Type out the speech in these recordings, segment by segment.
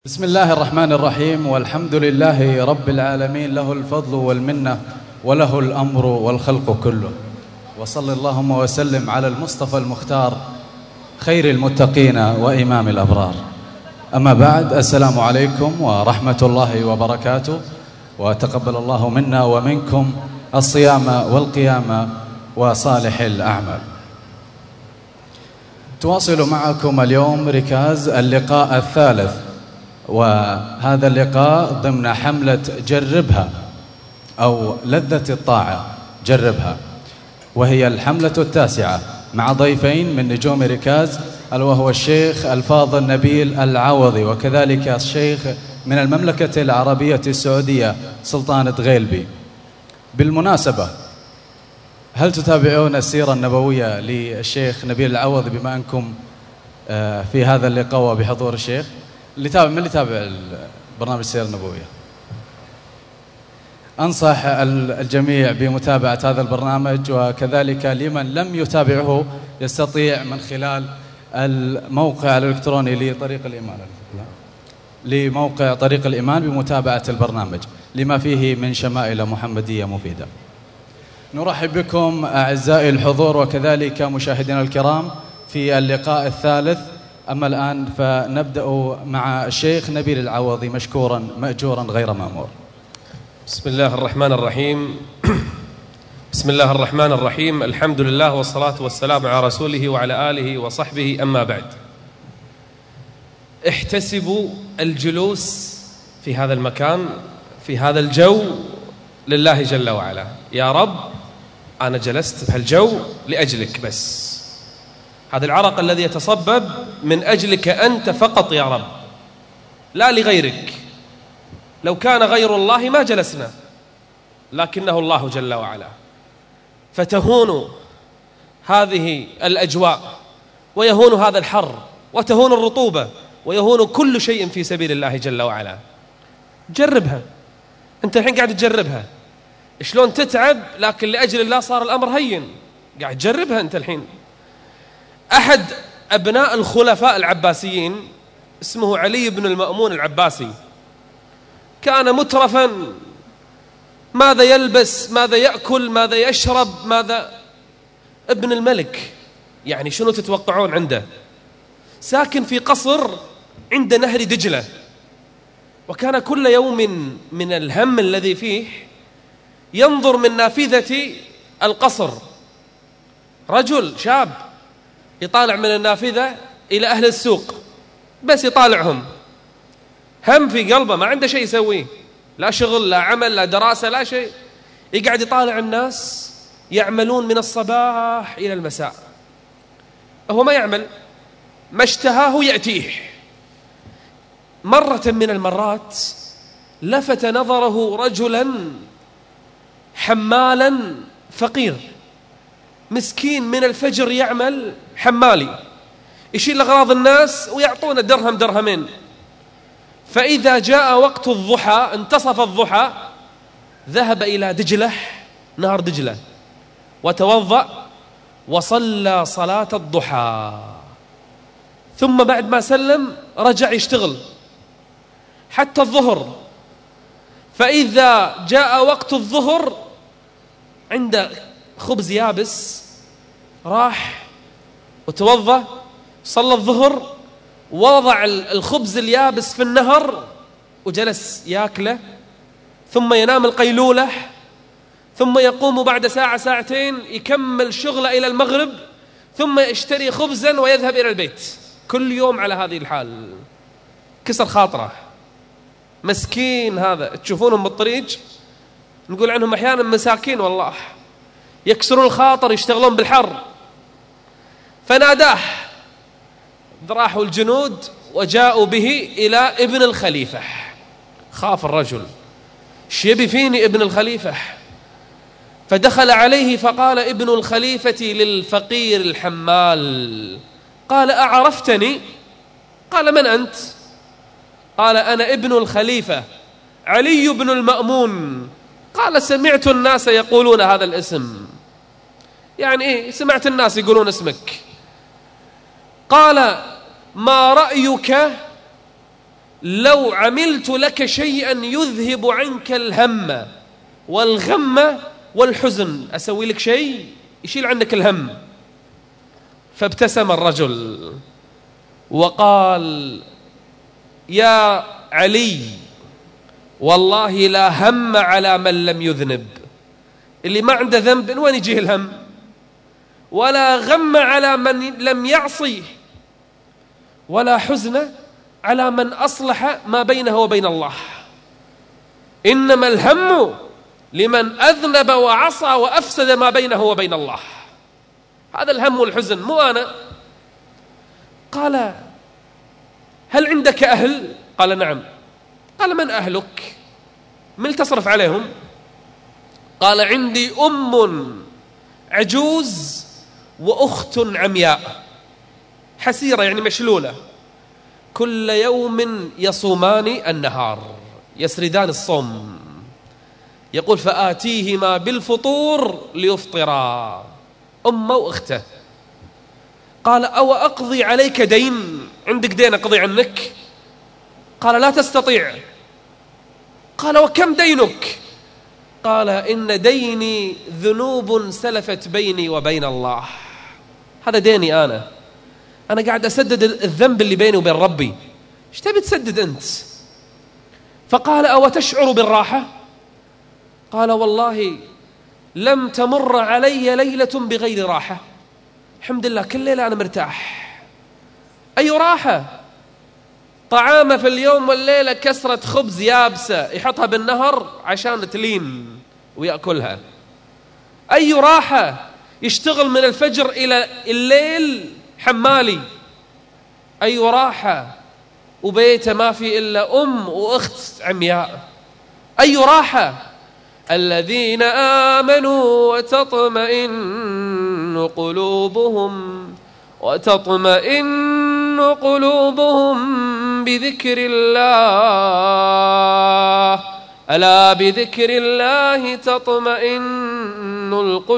بسم الله الرحمن الرحيم، والحمد لله رب العالمين، له الفضل والمنة وله الأمر والخلق كله. وصل اللهم وسلم على المصطفى المختار خير المتقين وإمام الأبرار. أما بعد، السلام عليكم ورحمة الله وبركاته، وتقبل الله منا ومنكم الصيام والقيام وصالح الأعمال. تواصل معكم اليوم ركاز اللقاء الثالث، وهذا اللقاء ضمن حملة جربها أو لذة الطاعة جربها، وهي الحملة التاسعة مع ضيفين من نجوم ركاز، وهو الشيخ الفاضل نبيل العوضي، وكذلك الشيخ من المملكة العربية السعودية سلطان غيلبي. بالمناسبة، هل تتابعون السيرة النبوية للشيخ نبيل العوضي بما أنكم في هذا اللقاء وبحضور الشيخ؟ من اللي يتابع برنامج السيرة النبوية؟ أنصح الجميع بمتابعة هذا البرنامج، وكذلك لمن لم يتابعه يستطيع من خلال الموقع الإلكتروني لموقع طريق الإيمان بمتابعة البرنامج لما فيه من شمائل محمدية مفيدة. نرحب بكم أعزائي الحضور وكذلك مشاهدينا الكرام في اللقاء الثالث. أما الآن فنبدأ مع الشيخ نبيل العوضي، مشكورا مأجورا غير مأمور. بسم الله الرحمن الرحيم. بسم الله الرحمن الرحيم. الحمد لله والصلاة والسلام على رسوله وعلى آله وصحبه. أما بعد، احتسبوا الجلوس في هذا المكان في هذا الجو لله جل وعلا. يا رب، أنا جلست في هالجو لأجلك بس. هذا العرق الذي يتصبب من أجلك أنت فقط يا رب، لا لغيرك. لو كان غير الله ما جلسنا، لكنه الله جل وعلا. فتهون هذه الأجواء، ويهون هذا الحر، وتهون الرطوبة، ويهون كل شيء في سبيل الله جل وعلا. جربها أنت الحين، قاعد تجربها شلون تتعب، لكن لأجل الله صار الأمر هين. قاعد تجربها أنت الحين. أحد أبناء الخلفاء العباسيين اسمه علي بن المأمون العباسي، كان مترفا، ماذا يلبس، ماذا يأكل، ماذا يشرب، ماذا. ابن الملك، يعني شنو تتوقعون عنده؟ ساكن في قصر عند نهر دجلة، وكان كل يوم من الهم الذي فيه ينظر من نافذة القصر. رجل شاب يطالع من النافذة إلى أهل السوق، بس يطالعهم، هم في قلبه، ما عنده شيء يسويه، لا شغل لا عمل لا دراسة لا شيء. يقعد يطالع الناس يعملون من الصباح إلى المساء، هو ما يعمل، ما اشتهاه يأتيه. مرة من المرات لفت نظره رجلا حمالا فقير مسكين، من الفجر يعمل حمالي، يشيل أغراض الناس ويعطونه درهم درهمين. فإذا جاء وقت الضحى، انتصف الضحى، ذهب إلى دجلة، نهر دجلة، وتوضأ وصلى صلاة الضحى. ثم بعد ما سلم رجع يشتغل حتى الظهر. فإذا جاء وقت الظهر عنده خبز يابس، راح وتوضأ، صلى الظهر، ووضع الخبز اليابس في النهر وجلس ياكله، ثم ينام القيلولة، ثم يقوم بعد ساعة ساعتين يكمل شغله إلى المغرب، ثم يشتري خبزا ويذهب إلى البيت. كل يوم على هذه الحال. كسر خاطره، مسكين هذا. تشوفونهم بالطريق نقول عنهم أحيانا مساكين، والله يكسرون الخاطر، يشتغلون بالحر. فناداه، راحوا الجنود وجاءوا به إلى ابن الخليفة. خاف الرجل، شيبي فيني ابن الخليفة. فدخل عليه فقال ابن الخليفة للفقير الحمال، قال: أعرفتني؟ قال: من أنت؟ قال: أنا ابن الخليفة علي بن المأمون. قال: سمعت الناس يقولون هذا الاسم. يعني إيه سمعت الناس يقولون اسمك؟ قال: ما رأيك لو عملت لك شيئا يذهب عنك الهم والغم والحزن، أسوي لك شيء يشيل عنك الهم. فابتسم الرجل وقال: يا علي، والله لا هم على من لم يذنب. اللي ما عنده ذنب من وين يجيه الهم؟ ولا غم على من لم يعصي، ولا حزن على من أصلح ما بينه وبين الله. إنما الهم لمن أذنب وعصى وأفسد ما بينه وبين الله. هذا الهم والحزن، مو أنا. قال: هل عندك أهل؟ قال: نعم. قال: من أهلك؟ من تصرف عليهم؟ قال: عندي أم عجوز وأخت عمياء، حسيرة يعني مشلولة، كل يوم يصومان النهار، يسردان الصوم. يقول: فآتيهما بالفطور ليفطرا، أمه وأخته. قال: أو أقضي عليك دين؟ عندك دين أقضي عنك؟ قال: لا تستطيع. قال: وكم دينك؟ قال: إن ديني ذنوب سلفت بيني وبين الله. هذا ديني أنا قاعد أسدد الذنب اللي بيني وبين ربي، ايش تبي تسدد أنت؟ فقال: أو تشعر بالراحة؟ قال: والله لم تمر علي ليلة بغير راحة، الحمد لله كل ليلة أنا مرتاح. أي راحة؟ طعامه في اليوم والليلة كسرة خبز يابسة يحطها بالنهر عشان تلين ويأكلها. أي راحة؟ يشتغل من الفجر إلى الليل حمالي. أي راحة؟ وبيته ما في إلا أم وأخت عمياء. أي راحة؟ الذين آمنوا وتطمئن قلوبهم بذكر الله، ألا بذكر الله تطمئن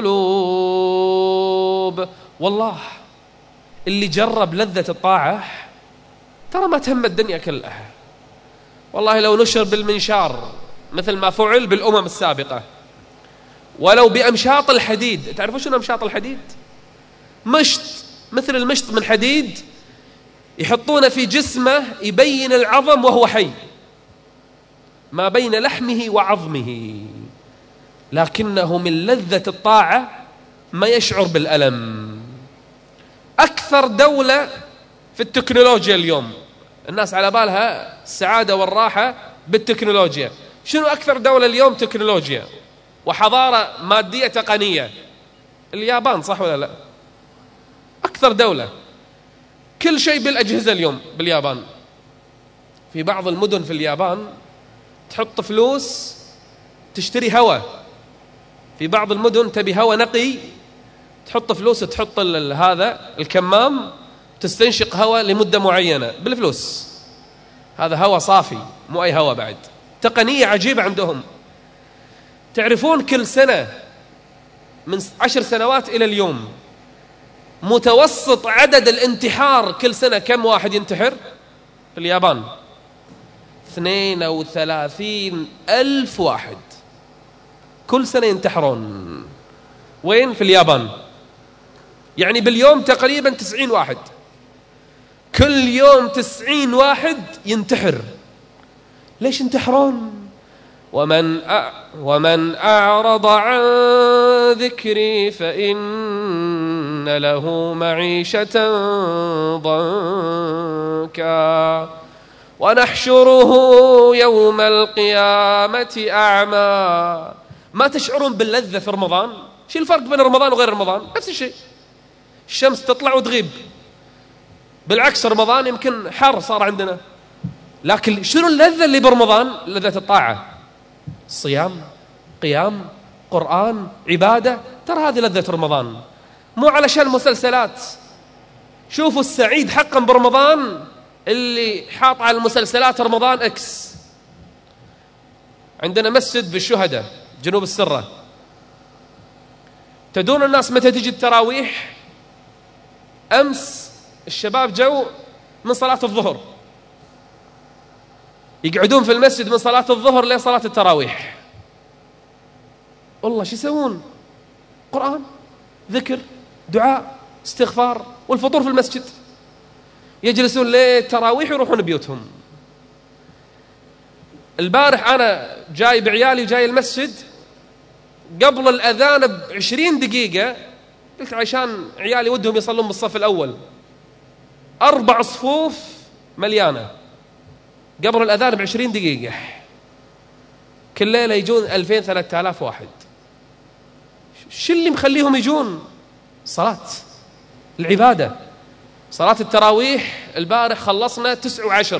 القلوب. والله اللي جرب لذة الطاعة ترى ما تهم الدنيا كلها. والله لو نشر بالمنشار مثل ما فعل بالأمم السابقة، ولو بأمشاط الحديد. تعرفوا شنو أمشاط الحديد؟ مشط، مثل المشط من حديد يحطونه في جسمه يبين العظم وهو حي، ما بين لحمه وعظمه، لكنه من لذة الطاعة ما يشعر بالألم. أكثر دولة في التكنولوجيا اليوم، الناس على بالها السعادة والراحة بالتكنولوجيا. شنو أكثر دولة اليوم تكنولوجيا وحضارة مادية تقنية؟ اليابان، صح ولا لا؟ أكثر دولة، كل شيء بالأجهزة اليوم باليابان. في بعض المدن في اليابان تحط فلوس تشتري هواء، في بعض المدن تبي هواء نقي تحط فلوس، تحط هذا الكمام تستنشق هواء لمدة معينة بالفلوس. هذا هواء صافي، مو أي هواء بعد. تقنية عجيبة عندهم. تعرفون كل سنة من 10 سنوات إلى اليوم متوسط عدد الانتحار كل سنة كم واحد ينتحر في اليابان؟ 32,000 واحد كل سنة ينتحرون. وين؟ في اليابان. يعني باليوم تقريبا 90 واحد، كل يوم 90 واحد ينتحر. ليش ينتحرون؟ ومن أعرض عن ذكري فإن له معيشة ضنكا ونحشره يوم القيامة أعمى. ما تشعرون باللذة في رمضان؟ شو الفرق بين رمضان وغير رمضان؟ نفس الشيء، الشمس تطلع وتغيب. بالعكس رمضان يمكن حر صار عندنا، لكن شنو اللذة اللي برمضان؟ لذة الطاعة، صيام، قيام، قرآن، عبادة. ترى هذه لذة رمضان، مو علشان مسلسلات. شوفوا السعيد حقا برمضان اللي حاط على المسلسلات رمضان اكس. عندنا مسجد بالشهداء جنوب السرة، تدون الناس متى تجي التراويح؟ أمس الشباب جو من صلاة الظهر، يقعدون في المسجد من صلاة الظهر لصلاة التراويح. والله شو يسوون؟ قرآن، ذكر، دعاء، استغفار، والفطور في المسجد. يجلسون للتراويح ويروحون بيوتهم. البارح أنا جاي بعيالي جاي المسجد قبل الأذان ب20 دقيقة، قلت عشان عيالي ودهم يصلون بالصف الأول، 4 صفوف مليانة قبل الأذان ب20 دقيقة. كل ليلة يجون 2000-3000 واحد. شو اللي مخليهم يجون؟ صلاة، العبادة. صلاة التراويح البارح خلصنا 9 و10.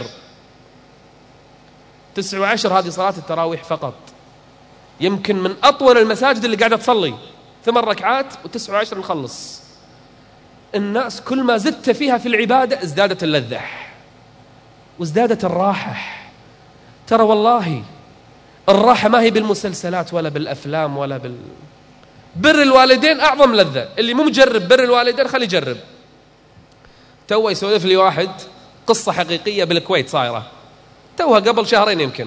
9 و10 هذه صلاة التراويح فقط. يمكن من أطول المساجد اللي قاعدة تصلي 8 ركعات و9 و10 نخلص. الناس كل ما زدت فيها في العبادة ازدادت اللذة وازدادت الراحة. ترى والله الراحة ما هي بالمسلسلات ولا بالأفلام ولا بر الوالدين أعظم لذة. اللي مو مجرب بر الوالدين خلي يجرب. توه يسولف لي واحد قصة حقيقية بالكويت صايرة توها قبل 2 شهر يمكن.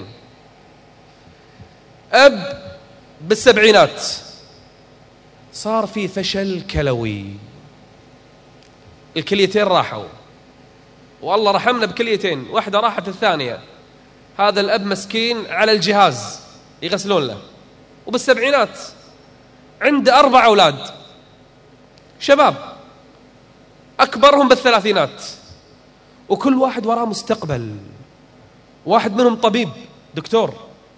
أب بالسبعينات صار في فشل كلوي، الكليتين راحوا، والله رحمنا بكليتين، واحدة راحت الثانية. هذا الأب مسكين على الجهاز يغسلون له، وبالسبعينات عنده 4 أولاد شباب أكبرهم بالثلاثينات، وكل واحد وراه مستقبل. واحد منهم طبيب دكتور.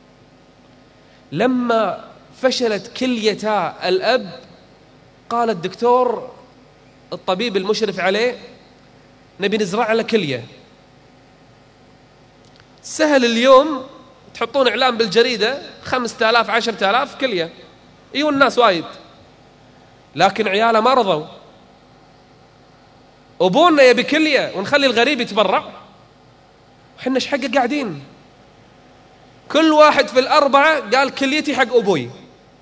لما فشلت كليتا الأب قال الدكتور الطبيب المشرف عليه نبي نزرع له كلية. سهل اليوم تحطون إعلان بالجريدة 5000 10,000 كلية، يجون الناس وايد، لكن عياله ما رضوا. أبونا يبي كلية ونخلي الغريب يتبرع، وحنا ايش حقه قاعدين؟ كل واحد في ال4 قال كليتي حق أبوي.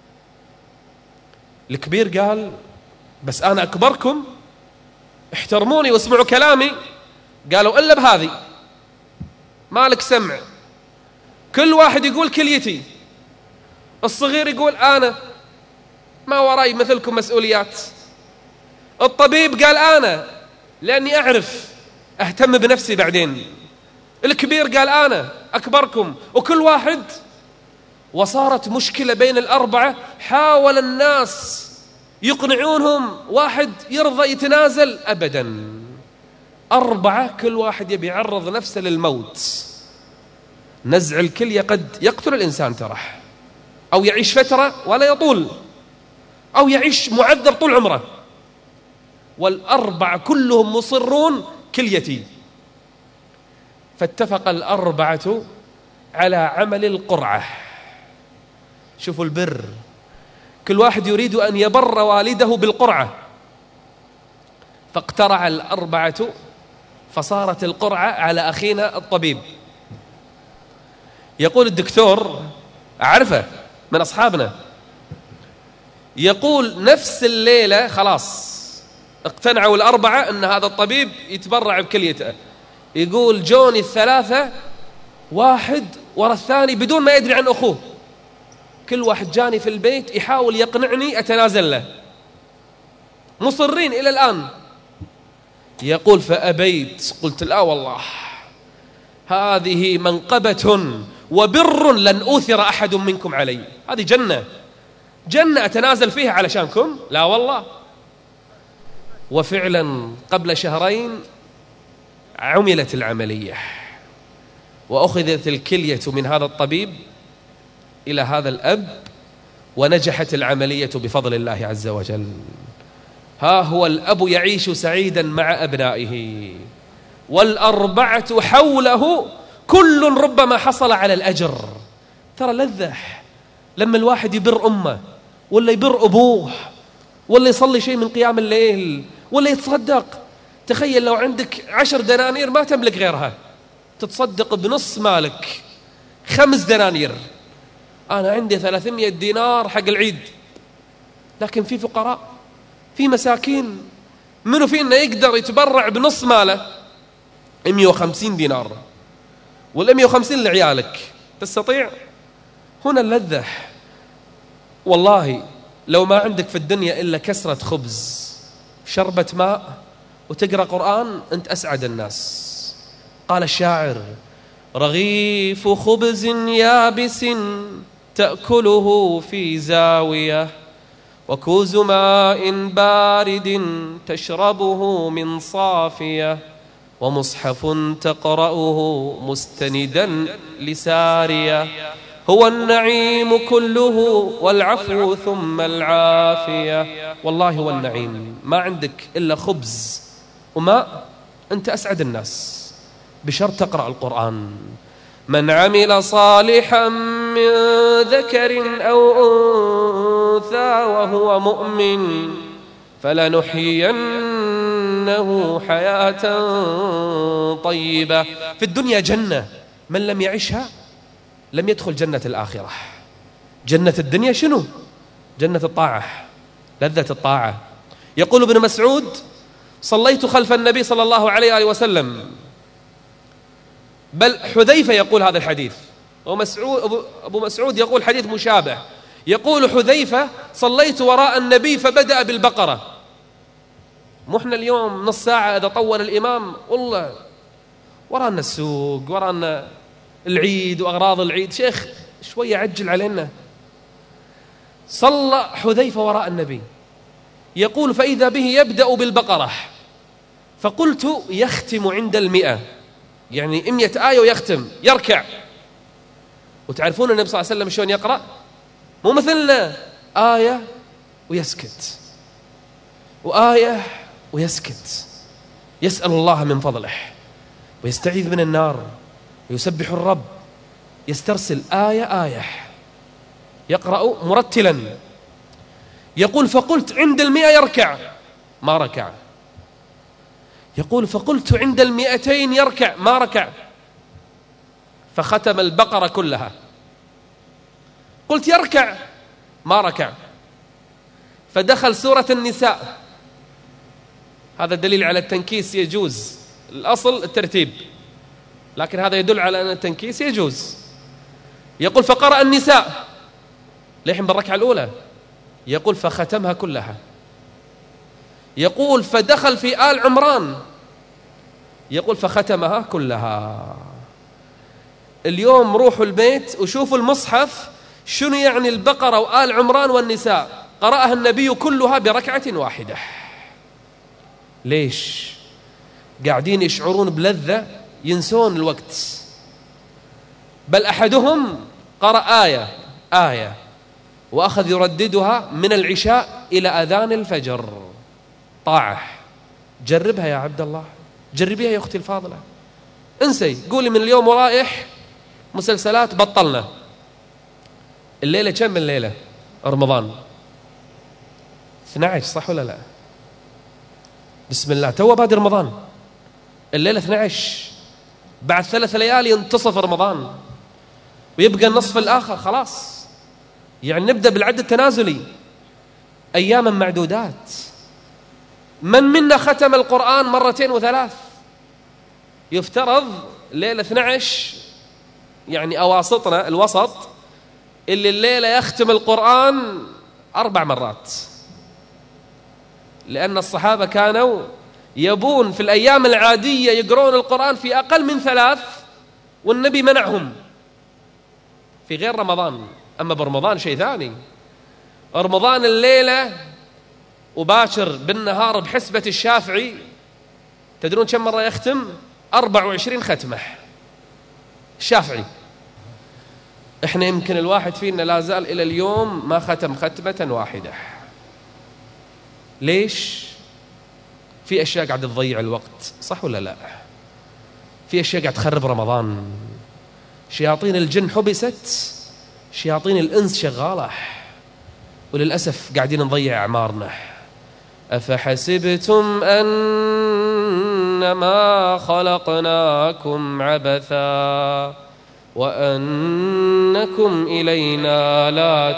الكبير قال بس أنا أكبركم احترموني واسمعوا كلامي. قالوا إلا بهذه مالك سمع، كل واحد يقول كليتي. الصغير يقول أنا ما وراي مثلكم مسؤوليات. الطبيب قال أنا لأني أعرف أهتم بنفسي بعدين. الكبير قال أنا أكبركم، وكل واحد. وصارت مشكلة بين ال4. حاول الناس يقنعونهم، واحد يرضى يتنازل أبدا. 4 كل واحد يبي يعرض نفسه للموت. نزع الكلية قد يقتل الإنسان ترى، أو يعيش فترة ولا يطول، أو يعيش معذب طول عمره. وال4 كلهم مصرون كليتي. فاتفق ال4 على عمل القرعة. شوفوا البر، كل واحد يريد أن يبر والده بالقرعة. فاقترع ال4 فصارت القرعة على أخينا الطبيب. يقول الدكتور أعرفه من أصحابنا، يقول نفس الليلة خلاص اقتنعوا ال4 أن هذا الطبيب يتبرع بكليته. يقول جوني ال3 واحد ورا الثاني بدون ما يدري عن أخوه. كل واحد جاني في البيت يحاول يقنعني أتنازل له، مصرين إلى الآن. يقول فأبيت، قلت لا والله هذه منقبة وبر لن أوثر أحد منكم علي. هذه جنة أتنازل فيها علشانكم؟ لا والله. وفعلا قبل 2 شهر عملت العملية، وأخذت الكلية من هذا الطبيب إلى هذا الأب، ونجحت العملية بفضل الله عز وجل. ها هو الأب يعيش سعيدا مع أبنائه، وال4 حوله كل ربما حصل على الأجر. ترى لذة لما الواحد يبر أمه، ولا يبر أبوه، ولا يصلي شيء من قيام الليل، ولا يتصدق. تخيل لو عندك 10 دنانير ما تملك غيرها، تتصدق بنص مالك 5 دنانير. أنا عندي 300 دينار حق العيد، لكن في فقراء، في مساكين، منو فينا يقدر يتبرع بنص ماله 150 دينار؟ وال150 لعيالك، تستطيع؟ هنا اللذة. والله لو ما عندك في الدنيا إلا كسرة خبز، شربة ماء، وتقرأ قرآن، أنت أسعد الناس. قال الشاعر: رغيف خبز يابس تأكله في زاوية، وكوز ماء بارد تشربه من صافية، ومصحف تقرأه مستندا لسارية، هو النعيم كله والعفو ثم العافية. والله هو النعيم، ما عندك إلا خبز وماء، أنت أسعد الناس، بشرط تقرأ القرآن. من عمل صالحا من ذكر أو أنثى وهو مؤمن فلنحيينه حياة طيبة. في الدنيا جنة، من لم يعشها لم يدخل جنة الآخرة. جنة الدنيا شنو؟ جنة الطاعة، لذة الطاعة. يقول ابن مسعود: صليت خلف النبي صلى الله عليه وآله وسلم، بل حذيفة يقول هذا الحديث، أبو مسعود يقول حديث مشابه. يقول حذيفة: صليت وراء النبي فبدأ بالبقرة. مو احنا اليوم نص ساعة إذا طول الإمام، والله ورانا السوق، ورانا العيد وأغراض العيد، شيخ شوية عجل علينا. صلى حذيفة وراء النبي، يقول: فإذا به يبدأ بالبقرة، فقلت: يختم عند 100، يعني 100 آية ويختم، يركع. وتعرفون النبي صلى الله عليه وسلم شلون يقرأ؟ مو مثلنا آية ويسكت، وآية ويسكت، يسأل الله من فضله، ويستعيذ من النار، ويسبح الرب، يسترسل آية آية، يقرأ مرتلا. يقول: فقلت عند 100 يركع، ما ركع. يقول: فقلت عند 200 يركع، ما ركع. فختم البقرة كلها. قلت يركع، ما ركع. فدخل سورة النساء. هذا دليل على التنكيس يجوز، الأصل الترتيب، لكن هذا يدل على أن التنكيس يجوز. يقول: فقرأ النساء، ليحن بالركعة الأولى. يقول: فختمها كلها. يقول: فدخل في آل عمران. يقول: فختمها كلها. اليوم روحوا البيت وشوفوا المصحف شنو يعني البقرة وآل عمران والنساء، قرأها النبي كلها بركعة واحدة. ليش؟ قاعدين يشعرون بلذة، ينسون الوقت. بل أحدهم قرأ آية وأخذ يرددها من العشاء إلى أذان الفجر. طاعة. جربها يا عبد الله، جربيها يا أختي الفاضلة. انسي، قولي: من اليوم ورايح مسلسلات بطلنا. الليلة كم من ليلة؟ رمضان 12، صح ولا لا؟ بسم الله، تو بادي رمضان، الليلة 12، بعد 3 ليالي ينتصف رمضان ويبقى النصف الآخر خلاص. يعني نبدأ بالعد التنازلي، أياما معدودات. من منا ختم القرآن 2 و3؟ يفترض ليلة 12 يعني أواسطنا الوسط اللي الليلة يختم القرآن 4 مرات، لأن الصحابة كانوا يبون في الأيام العادية يقرون القرآن في أقل من 3، والنبي منعهم في غير رمضان. أما برمضان شيء ثاني. رمضان الليلة وباشر بالنهار بحسبة الشافعي، تدرون كم مرة يختم؟ 24 ختمة الشافعي. إحنا يمكن الواحد فينا لا زال إلى اليوم ما ختم ختمة واحدة. ليش؟ في أشياء قاعد تضيع الوقت، صح ولا لا؟ في أشياء قاعد تخرب رمضان. شياطين الجن حبست، شياطين الإنس شغالة، وللأسف قاعدين نضيع أعمارنا. أفحسبتم أنما خلقناكم عبثا وأنكم إلينا لا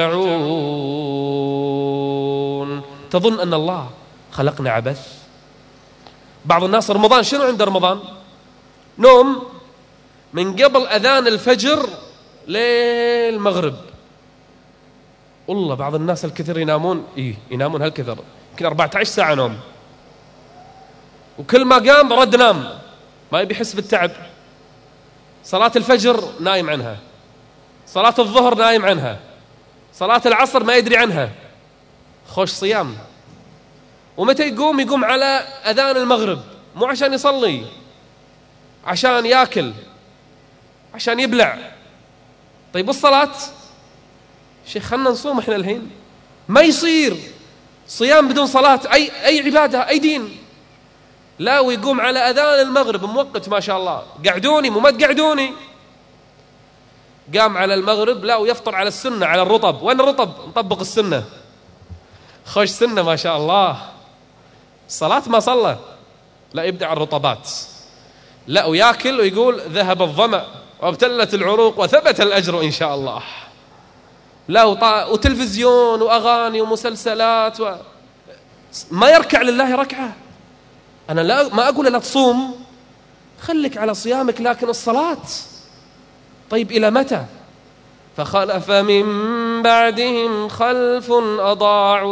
ترجعون. تظن أن الله خلقنا عبث؟ بعض الناس رمضان شنو عنده؟ رمضان نوم، من قبل أذان الفجر للمغرب. والله بعض الناس الكثير ينامون، ينامون هالكثر، يمكن 14 ساعة نوم، وكل ما قام رد نام، ما يبي يحس بالتعب. صلاة الفجر نايم عنها، صلاة الظهر نايم عنها، صلاة العصر ما يدري عنها، خوش صيام. ومتى يقوم على أذان المغرب، مو عشان يصلي، عشان ياكل، عشان يبلع. طيب والصلاة؟ شيخ خلنا نصوم احنا الحين. ما يصير صيام بدون صلاة، أي عبادة، أي دين. لا، ويقوم على أذان المغرب موقت ما شاء الله، قعدوني مو ما تقعدوني. قام على المغرب، لا ويفطر على السنة، على الرطب. وين الرطب؟ نطبق السنة، خوش سنة ما شاء الله. الصلاة ما صلى، لا يبدأ على الرطبات. لا وياكل ويقول ذهب الظمأ وابتلت العروق وثبت الأجر إن شاء الله. لا وتلفزيون وأغاني ومسلسلات ما يركع لله ركعة. أنا ما أقول لا تصوم، خليك على صيامك، لكن الصلاة طيب إلى متى؟ فخلف من بعدهم خلف أضاعوا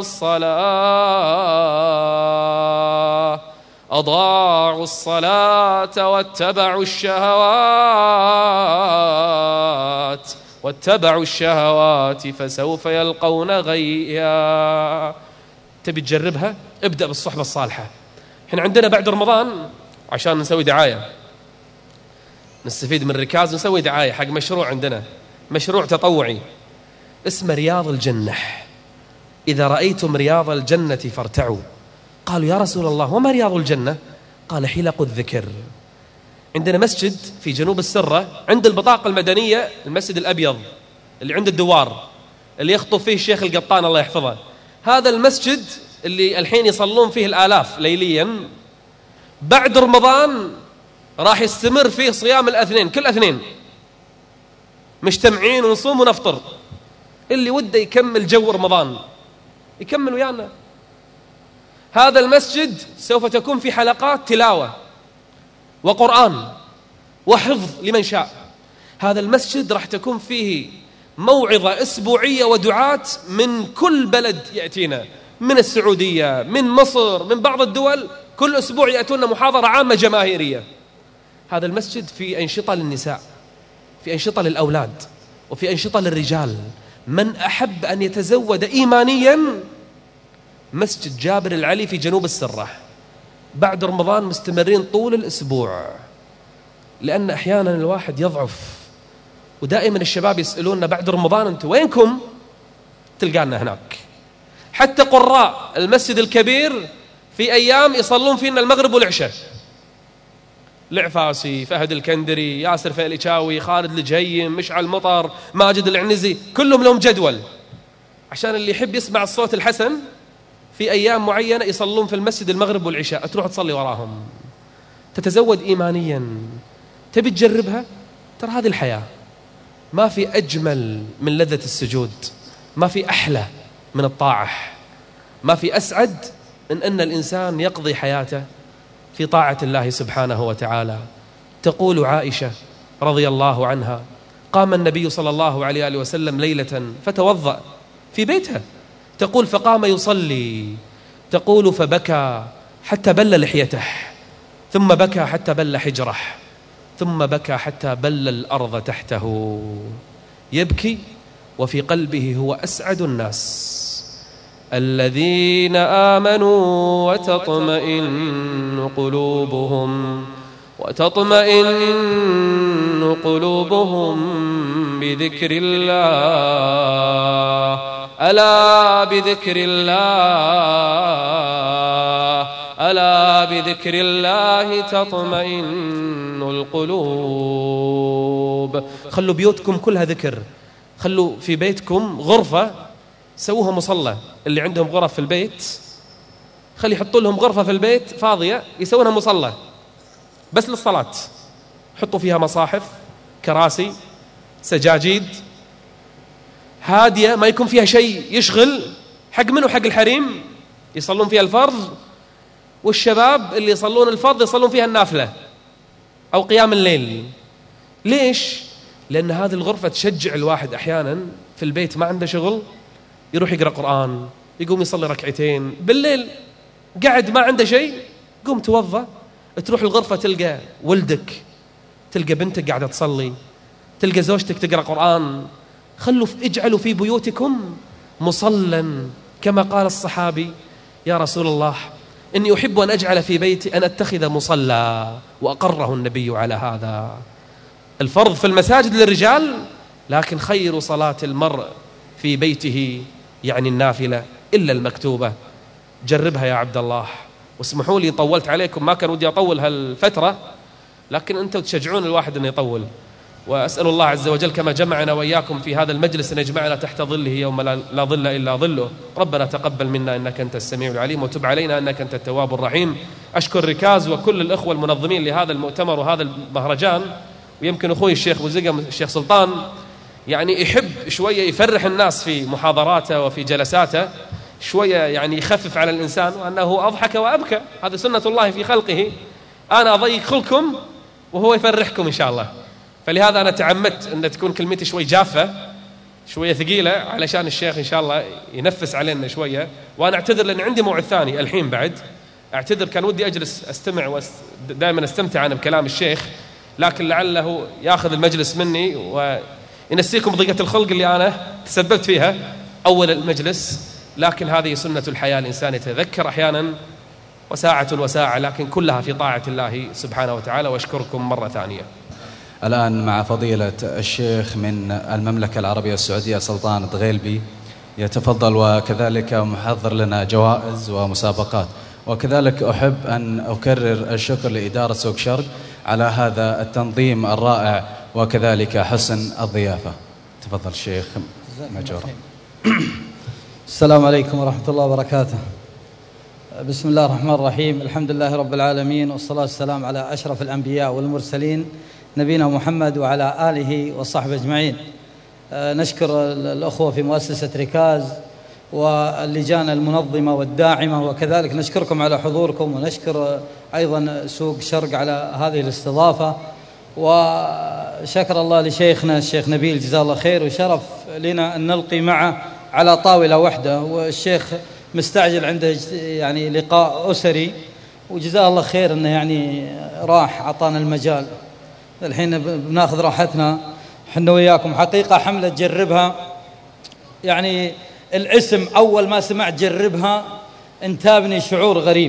الصلاة واتبعوا الشهوات فسوف يلقون غيا. تبي تجربها؟ ابدأ بالصحبة الصالحة. احنا عندنا بعد رمضان عشان نسوي دعاية، نستفيد من الركاز، نسوي دعاية حق مشروع عندنا، مشروع تطوعي اسمه رياض الجنة. إذا رأيتم رياض الجنة فارتعوا. قالوا يا رسول الله وما رياض الجنة؟ قال حلق الذكر. عندنا مسجد في جنوب السرة عند البطاقة المدنية، المسجد الأبيض اللي عند الدوار اللي يخطب فيه الشيخ القطان الله يحفظه. هذا المسجد اللي الحين يصلون فيه الآلاف ليليا، بعد رمضان راح يستمر فيه صيام الاثنين، كل اثنين مجتمعين ونصوم ونفطر. اللي وده يكمل جو رمضان يكمل ويانا. هذا المسجد سوف تكون في حلقات تلاوة وقرآن وحفظ لمن شاء. هذا المسجد راح تكون فيه موعظة أسبوعية ودعاة من كل بلد يأتينا، من السعودية، من مصر، من بعض الدول. كل أسبوع يأتون محاضرة عامة جماهيرية. هذا المسجد في أنشطة للنساء، في أنشطة للأولاد، وفي أنشطة للرجال. من أحب أن يتزود إيمانيا، مسجد جابر العلي في جنوب السرة. بعد رمضان مستمرين طول الأسبوع، لأن أحيانا الواحد يضعف. ودائما الشباب يسألوننا بعد رمضان أنتوا وينكم؟ تلقانا هناك. حتى قراء المسجد الكبير في أيام يصلون فينا المغرب والعشاء، العفاسي، فهد الكندري، ياسر فيليشاوي، خالد الجهيم، مشعل مطر، ماجد العنزي، كلهم لهم جدول عشان اللي يحب يسمع الصوت الحسن في أيام معينة يصلون في المسجد المغرب والعشاء، تروح تصلي وراهم، تتزود إيمانيا. تبي تجربها؟ ترى هذه الحياة، ما في أجمل من لذة السجود، ما في أحلى من الطاعة، ما في أسعد من أن الإنسان يقضي حياته في طاعة الله سبحانه وتعالى. تقول عائشة رضي الله عنها: قام النبي صلى الله عليه وسلم ليلة فتوضأ في بيتها، تقول فقام يصلي، تقول فبكى حتى بل لحيته، ثم بكى حتى بل حجره، ثم بكى حتى بل الأرض تحته. يبكي وفي قلبه هو أسعد الناس، الذين آمنوا وتطمئن قلوبهم بذكر الله، ألا بذكر الله تطمئن القلوب. خلوا بيوتكم كلها ذكر، خلوا في بيتكم غرفة سووها مصلى. اللي عندهم غرف في البيت خلي يحطوا لهم غرفة في البيت فاضية يسوونها مصلى بس للصلاة، حطوا فيها مصاحف، كراسي، سجاجيد هادية، ما يكون فيها شيء يشغل. حق منه حق الحريم يصلون فيها الفرض، والشباب اللي يصلون الفرض يصلون فيها النافلة أو قيام الليل. ليش؟ لأن هذه الغرفة تشجع الواحد أحيانا في البيت ما عنده شغل يروح يقرأ قرآن، يقوم يصلي ركعتين بالليل، قاعد ما عنده شيء، قوم توضأ، تروح الغرفة تلقى ولدك، تلقى بنتك قاعدة تصلي، تلقى زوجتك تقرأ قرآن. اجعلوا في بيوتكم مصلا، كما قال الصحابي: يا رسول الله إني أحب أن أجعل في بيتي أن أتخذ مصلى، وأقره النبي على هذا. الفرض في المساجد للرجال، لكن خير صلاة المرء في بيته يعني النافلة إلا المكتوبة. جربها يا عبد الله. واسمحوا لي طولت عليكم، ما كان ودي أطول هالفترة، لكن أنتم تشجعون الواحد أنه يطول. وأسأل الله عز وجل كما جمعنا وإياكم في هذا المجلس أن يجمعنا تحت ظله يوم لا ظل إلا ظله. ربنا تقبل منا إنك أنت السميع العليم، وتب علينا إنك أنت التواب الرحيم. أشكر ركاز وكل الإخوة المنظمين لهذا المؤتمر وهذا المهرجان. ويمكن أخوي الشيخ بوزقم الشيخ سلطان يعني يحب شوية يفرح الناس في محاضراته وفي جلساته، شوية يعني يخفف على الإنسان، وأنه أضحك وأبكى، هذا سنة الله في خلقه. أنا أضيق خلقكم وهو يفرحكم إن شاء الله. فلهذا أنا تعمدت أن تكون كلمتي شوي جافة، شوية ثقيلة، علشان الشيخ إن شاء الله ينفس علينا شوية. وأنا أعتذر لأن عندي موعد ثاني الحين بعد، أعتذر، كان ودي أجلس أستمع ودائما أستمتع أنا بكلام الشيخ، لكن لعله يأخذ المجلس مني وينسيكم ضيقة الخلق اللي أنا تسببت فيها أول المجلس. لكن هذه سنة الحياة، الإنسان يتذكر أحيانا، وساعة وساعة، لكن كلها في طاعة الله سبحانه وتعالى. وأشكركم مرة ثانية. الآن مع فضيلة الشيخ من المملكة العربية السعودية سلطان الدغيلبي يتفضل، وكذلك محضر لنا جوائز ومسابقات. وكذلك أحب أن أكرر الشكر لإدارة سوق شرق على هذا التنظيم الرائع وكذلك حسن الضيافة. تفضل الشيخ مجورا. السلام عليكم ورحمة الله وبركاته. بسم الله الرحمن الرحيم. الحمد لله رب العالمين، والصلاة والسلام على أشرف الأنبياء والمرسلين نبينا محمد وعلى آله وصحبه أجمعين. نشكر الأخوة في مؤسسة ركاز واللجان المنظمة والداعمة، وكذلك نشكركم على حضوركم، ونشكر أيضا سوق شرق على هذه الاستضافة. وشكر الله لشيخنا الشيخ نبيل جزاه الله خير، وشرف لنا أن نلقي معه على طاولة واحدة، والشيخ مستعجل عنده يعني لقاء أسري، وجزاه الله خير أنه يعني راح عطانا المجال. الحين بناخذ راحتنا حنا وياكم. حقيقة حملة جربها، يعني الاسم أول ما سمعت جربها انتابني شعور غريب،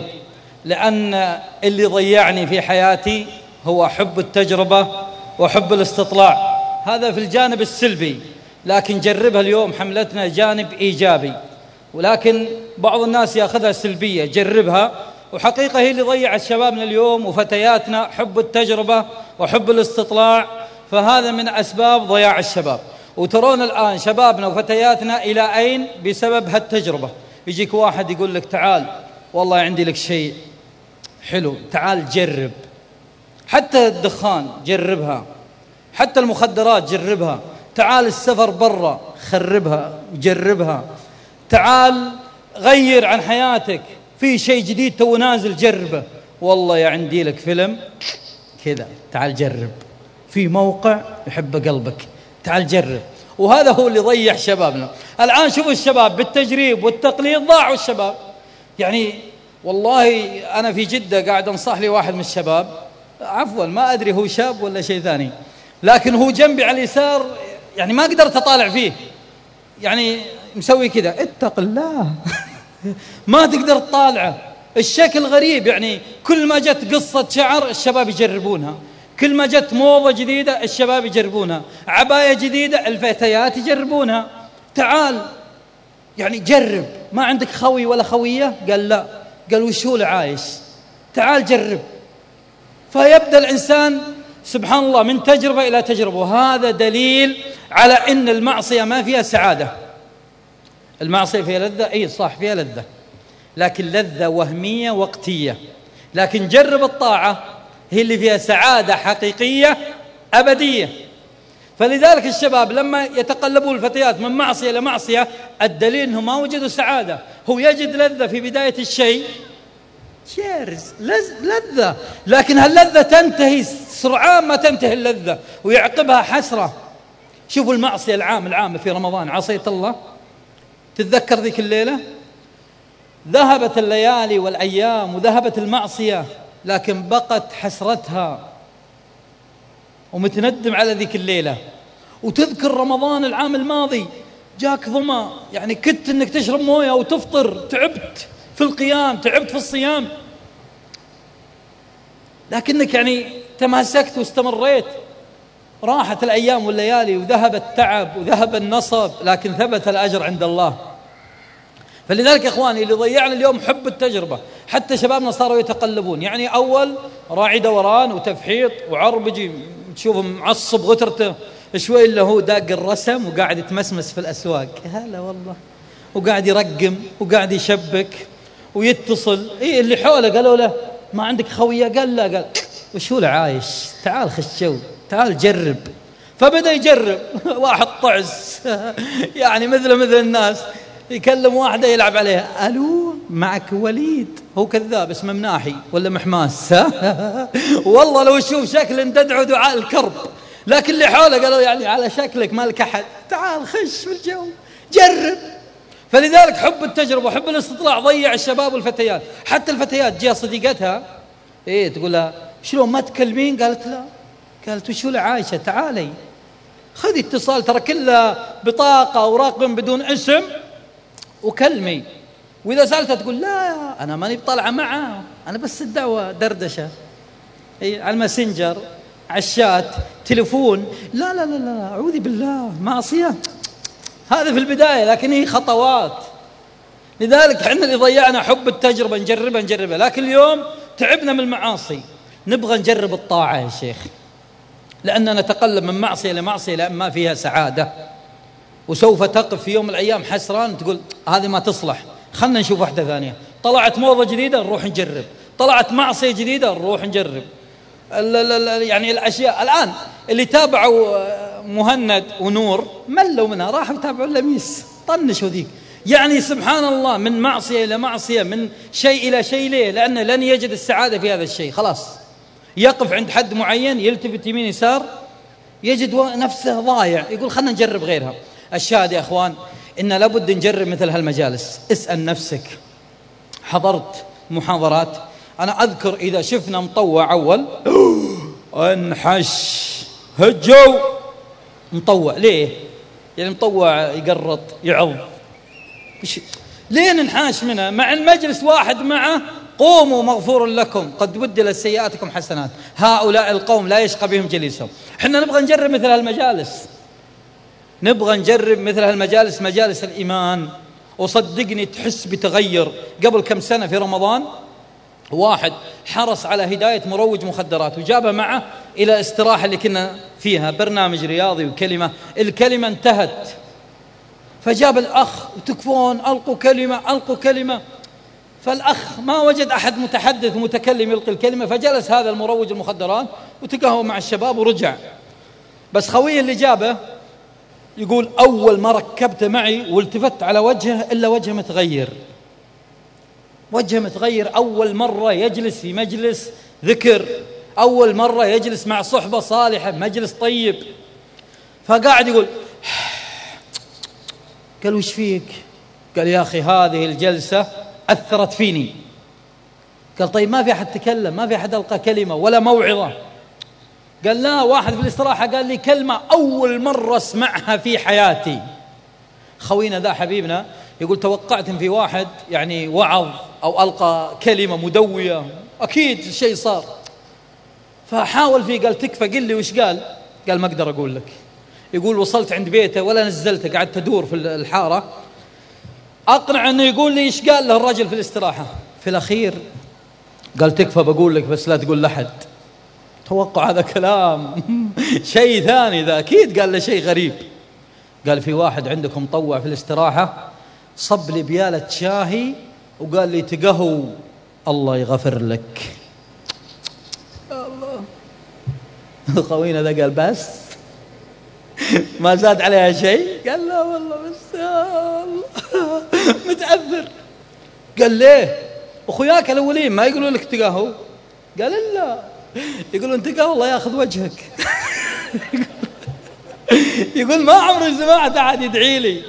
لأن اللي ضيعني في حياتي هو حب التجربة وحب الاستطلاع، هذا في الجانب السلبي. لكن جربها اليوم حملتنا جانب إيجابي، ولكن بعض الناس يأخذها سلبية. جربها، وحقيقة هي اللي ضيعت شبابنا اليوم وفتياتنا، حب التجربة وحب الاستطلاع، فهذا من أسباب ضياع الشباب. وترون الآن شبابنا وفتياتنا إلى أين بسبب هالتجربة. يجيك واحد يقول لك تعال والله عندي لك شيء حلو، تعال جرب. حتى الدخان جربها، حتى المخدرات جربها، تعال السفر برا خربها جربها، تعال غير عن حياتك، في شيء جديد تو نازل جربه، والله يا عندي لك فيلم كذا تعال جرب، في موقع يحب قلبك تعال جرب. وهذا هو اللي ضيع شبابنا الآن. شوفوا الشباب بالتجريب والتقليد ضاعوا الشباب. يعني والله أنا في جدة قاعد أنصح لي واحد من الشباب، عفوا ما أدري هو شاب ولا شيء ثاني، لكن هو جنبي على اليسار، يعني ما قدرت أطالع فيه، يعني مسوي كذا اتق الله ما تقدر تطالعه، الشكل غريب. يعني كل ما جت قصة شعر الشباب يجربونها، كل ما جت موضة جديدة الشباب يجربونها، عباية جديدة الفتيات يجربونها. تعال يعني جرب، ما عندك خوي ولا خوية؟ قال لا. قال وشو العايش؟ تعال جرب. فيبدأ الإنسان سبحان الله من تجربة إلى تجربة، وهذا دليل على أن المعصية ما فيها سعادة. المعصية فيها لذة، أي صح فيها لذة، لكن لذة وهمية وقتية. لكن جرب الطاعة هي اللي فيها سعادة حقيقية أبدية. فلذلك الشباب لما يتقلبون الفتيات من معصية لمعصية، الدليل أنهم ما وجدوا سعادة. هو يجد لذة في بداية الشيء، شيرز لذة، لكن هاللذة تنتهي سرعان ما تنتهي اللذة ويعقبها حسرة. شوفوا المعصية العامة في رمضان، عصيت الله، تتذكر ذيك الليلة، ذهبت الليالي والأيام وذهبت المعصية، لكن بقت حسرتها ومتندم على ذيك الليلة. وتذكر رمضان العام الماضي، جاك ظما، يعني كدت انك تشرب مويه وتفطر، تعبت في القيام، تعبت في الصيام، لكنك يعني تماسكت واستمريت. راحت الأيام والليالي وذهب التعب وذهب النصب، لكن ثبت الأجر عند الله. فلذلك يا إخواني، اللي ضيعنا اليوم حب التجربة. حتى شبابنا صاروا يتقلبون، يعني أول راعي دوران وتفحيط وعربجي، تشوفه معصب غترته، شوي اللي هو داق الرسم وقاعد يتمسمس في الأسواق، هلا والله، وقاعد يرقم وقاعد يشبك ويتصل. إيه اللي حوله قالوا له ما عندك خوية؟ قال لا. قال وش هو عايش، تعال خش جو، تعال جرب. فبدأ يجرب. واحد طعس يعني مثل الناس، يكلم واحدة يلعب عليها، ألو معك وليد، هو كذاب اسمه مناحي ولا محماس والله لو يشوف شكل تدعو دعاء الكرب، لكن اللي حوله قالوا يعني على شكلك مالك أحد، تعال خش في الجو جرب. فلذلك حب التجربة وحب الاستطلاع ضيع الشباب والفتيات. حتى الفتيات جاء صديقتها إيه تقول لها شلون ما تكلمين؟ قالت لا. قالت وشو عايشة، تعالي خذي اتصال، ترى كله بطاقة أوراق بدون اسم وكلمي. وإذا سألتها تقول لا أنا ماني بطلعة معه، أنا بس الدعوة دردشة، إيه على الماسنجر، على الشات، تليفون. لا لا لا لا أعوذ بالله، معصية. هذا في البداية، لكن هي خطوات. لذلك احنا اللي ضيعنا حب التجربة، نجربها. لكن اليوم تعبنا من المعاصي، نبغى نجرب الطاعة يا شيخ، لأننا نتقلب من معصية لمعصية لأن ما فيها سعادة. وسوف تقف في يوم من الأيام حسران، تقول هذه ما تصلح، خلنا نشوف واحدة ثانية. طلعت موضة جديدة نروح نجرب، طلعت معصية جديدة نروح نجرب. يعني الأشياء الآن اللي تابعوا مهند ونور ملوا منها، راحوا يتابعوا اللميس، طنشوا ذيك. يعني سبحان الله، من معصية إلى معصية، من شيء إلى شيء. ليه؟ لأنه لن يجد السعادة في هذا الشيء. خلاص يقف عند حد معين، يلتفت يمين يسار، يجد نفسه ضايع، يقول خلنا نجرب غيرها. الشاهد يا أخوان، إن لابد نجرب مثل هالمجالس. اسأل نفسك، حضرت محاضرات؟ أنا أذكر إذا شفنا مطوع أول انحش هجو مطوع. ليه؟ يعني مطوع يقرط يعض، ليه ننحاش منها؟ مع المجلس واحد معه قوموا مغفور لكم قد بدل سيئاتكم حسنات، هؤلاء القوم لا يشقى بهم جليسهم. احنا نبغى نجرب مثل هالمجالس، نبغى نجرب مثل هالمجالس، مجالس الإيمان. وصدقني تحس بتغير. قبل كم سنة في رمضان واحد حرص على هداية مروج مخدرات وجابه معه إلى استراحة اللي كنا فيها، برنامج رياضي وكلمة، الكلمة انتهت، فجاب الأخ وتكفون ألقوا كلمة، فالأخ ما وجد أحد متحدث متكلم يلقي الكلمة، فجلس هذا المروج المخدرات وتقهوى مع الشباب ورجع. بس خويه اللي جابه يقول أول ما ركبته معي والتفت على وجهه إلا وجهه متغير، وجهه متغير. أول مرة يجلس في مجلس ذكر، أول مرة يجلس مع صحبة صالحة، مجلس طيب. فقاعد يقول قال وش فيك؟ قال يا أخي هذه الجلسة أثرت فيني. قال طيب ما في أحد تكلم، ما في أحد ألقى كلمة ولا موعظة؟ قال لا، واحد في الاستراحة قال لي كلمة أول مرة اسمعها في حياتي. خوينا ذا حبيبنا يقول توقعت في واحد يعني وعظ أو ألقى كلمة مدوية، أكيد شيء صار. فحاول فيه، قال تكفى قل لي وش قال؟ قال ما أقدر أقول لك. يقول وصلت عند بيته ولا نزلته، قعدت أدور في الحارة أقنع أنه يقول لي إيش قال له الرجل في الاستراحة. في الأخير قال تكفى بقول لك بس لا تقول لحد. توقع هذا كلام شيء ثاني، ذا أكيد قال له شيء غريب. قال في واحد عندكم مطوع في الاستراحة صب لي بيالة شاهي وقال لي تقهو الله يغفر لك. الله خوينا ذا قال بس ما زاد عليها شيء؟ قال لا والله بس يا الله متأثر. قال ليه؟ أخوياك الأولين ما يقولوا لك تقاهوا؟ قال لا، يقولون انت قال الله ياخذ وجهك. يقول ما عمري سمعت أحد يدعي لي.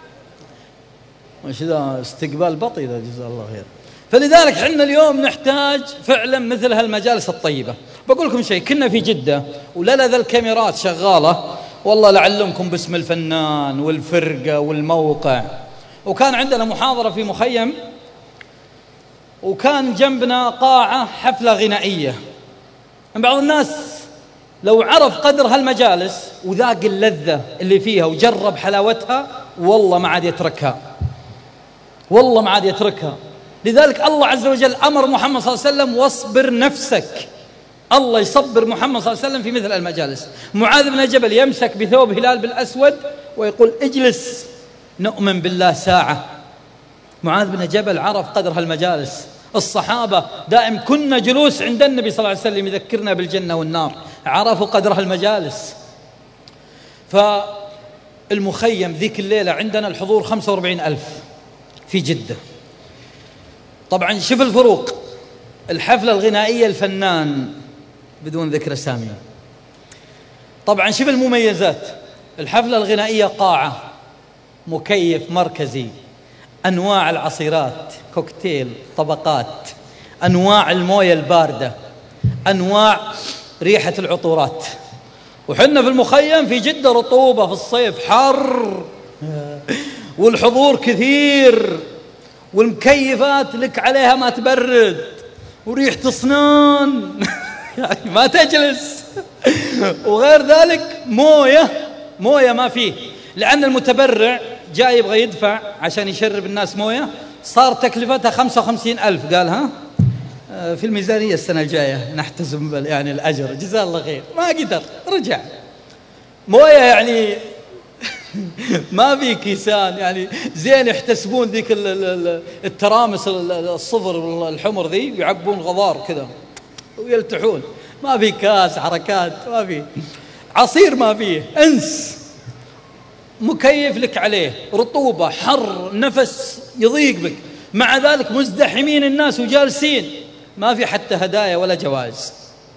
وش ذا استقبال بطيء ذا، جزاه الله خير. فلذلك حنا اليوم نحتاج فعلا مثل هالمجالس الطيبة. بقول لكم شيء، كنا في جدة ولا ذا الكاميرات شغالة، والله لعلمكم باسم الفنان والفرقة والموقع. وكان عندنا محاضرة في مخيم، وكان جنبنا قاعة حفلة غنائية. بعض الناس لو عرف قدر هالمجالس وذاق اللذة اللي فيها وجرب حلاوتها والله ما عاد يتركها، والله ما عاد يتركها. لذلك الله عز وجل أمر محمد صلى الله عليه وسلم واصبر نفسك. الله يصبر محمد صلى الله عليه وسلم في مثل المجالس. معاذ بن جبل يمسك بثوب هلال بالأسود ويقول اجلس نؤمن بالله ساعة. معاذ بن جبل عرف قدر هالمجالس. الصحابة دائم كنا جلوس عند النبي صلى الله عليه وسلم يذكرنا بالجنة والنار، عرفوا قدر هالمجالس. فالمخيم ذيك الليلة عندنا الحضور 45,000 في جدة. طبعا شوف الفروق، الحفلة الغنائية الفنان بدون ذكر اسامي. طبعا شوف المميزات، الحفلة الغنائية قاعة، مكيف مركزي، أنواع العصيرات، كوكتيل، طبقات، أنواع الموية الباردة، أنواع ريحة العطورات. وحنا في المخيم في جدة رطوبة، في الصيف حر والحضور كثير، والمكيفات لك عليها ما تبرد، وريحة أسنان يعني ما تجلس. وغير ذلك موية ما فيه، لأن المتبرع جاي يبغى يدفع عشان يشرب الناس موية، صار تكلفتها 55,000. قال ها في الميزانية السنة الجاية نحتسب يعني الأجر، جزاه الله خير. ما قدر، رجع موية يعني ما في كيسان، يعني زين يحتسبون ذيك الترامس الصفر الحمر ذي، يعبون غضار كذا ويلتحون. ما في كاس حركات، ما في عصير، ما فيه انس. مكيف لك عليه، رطوبة، حر، نفس يضيق بك، مع ذلك مزدحمين الناس وجالسين، ما في حتى هدايا ولا جوائز.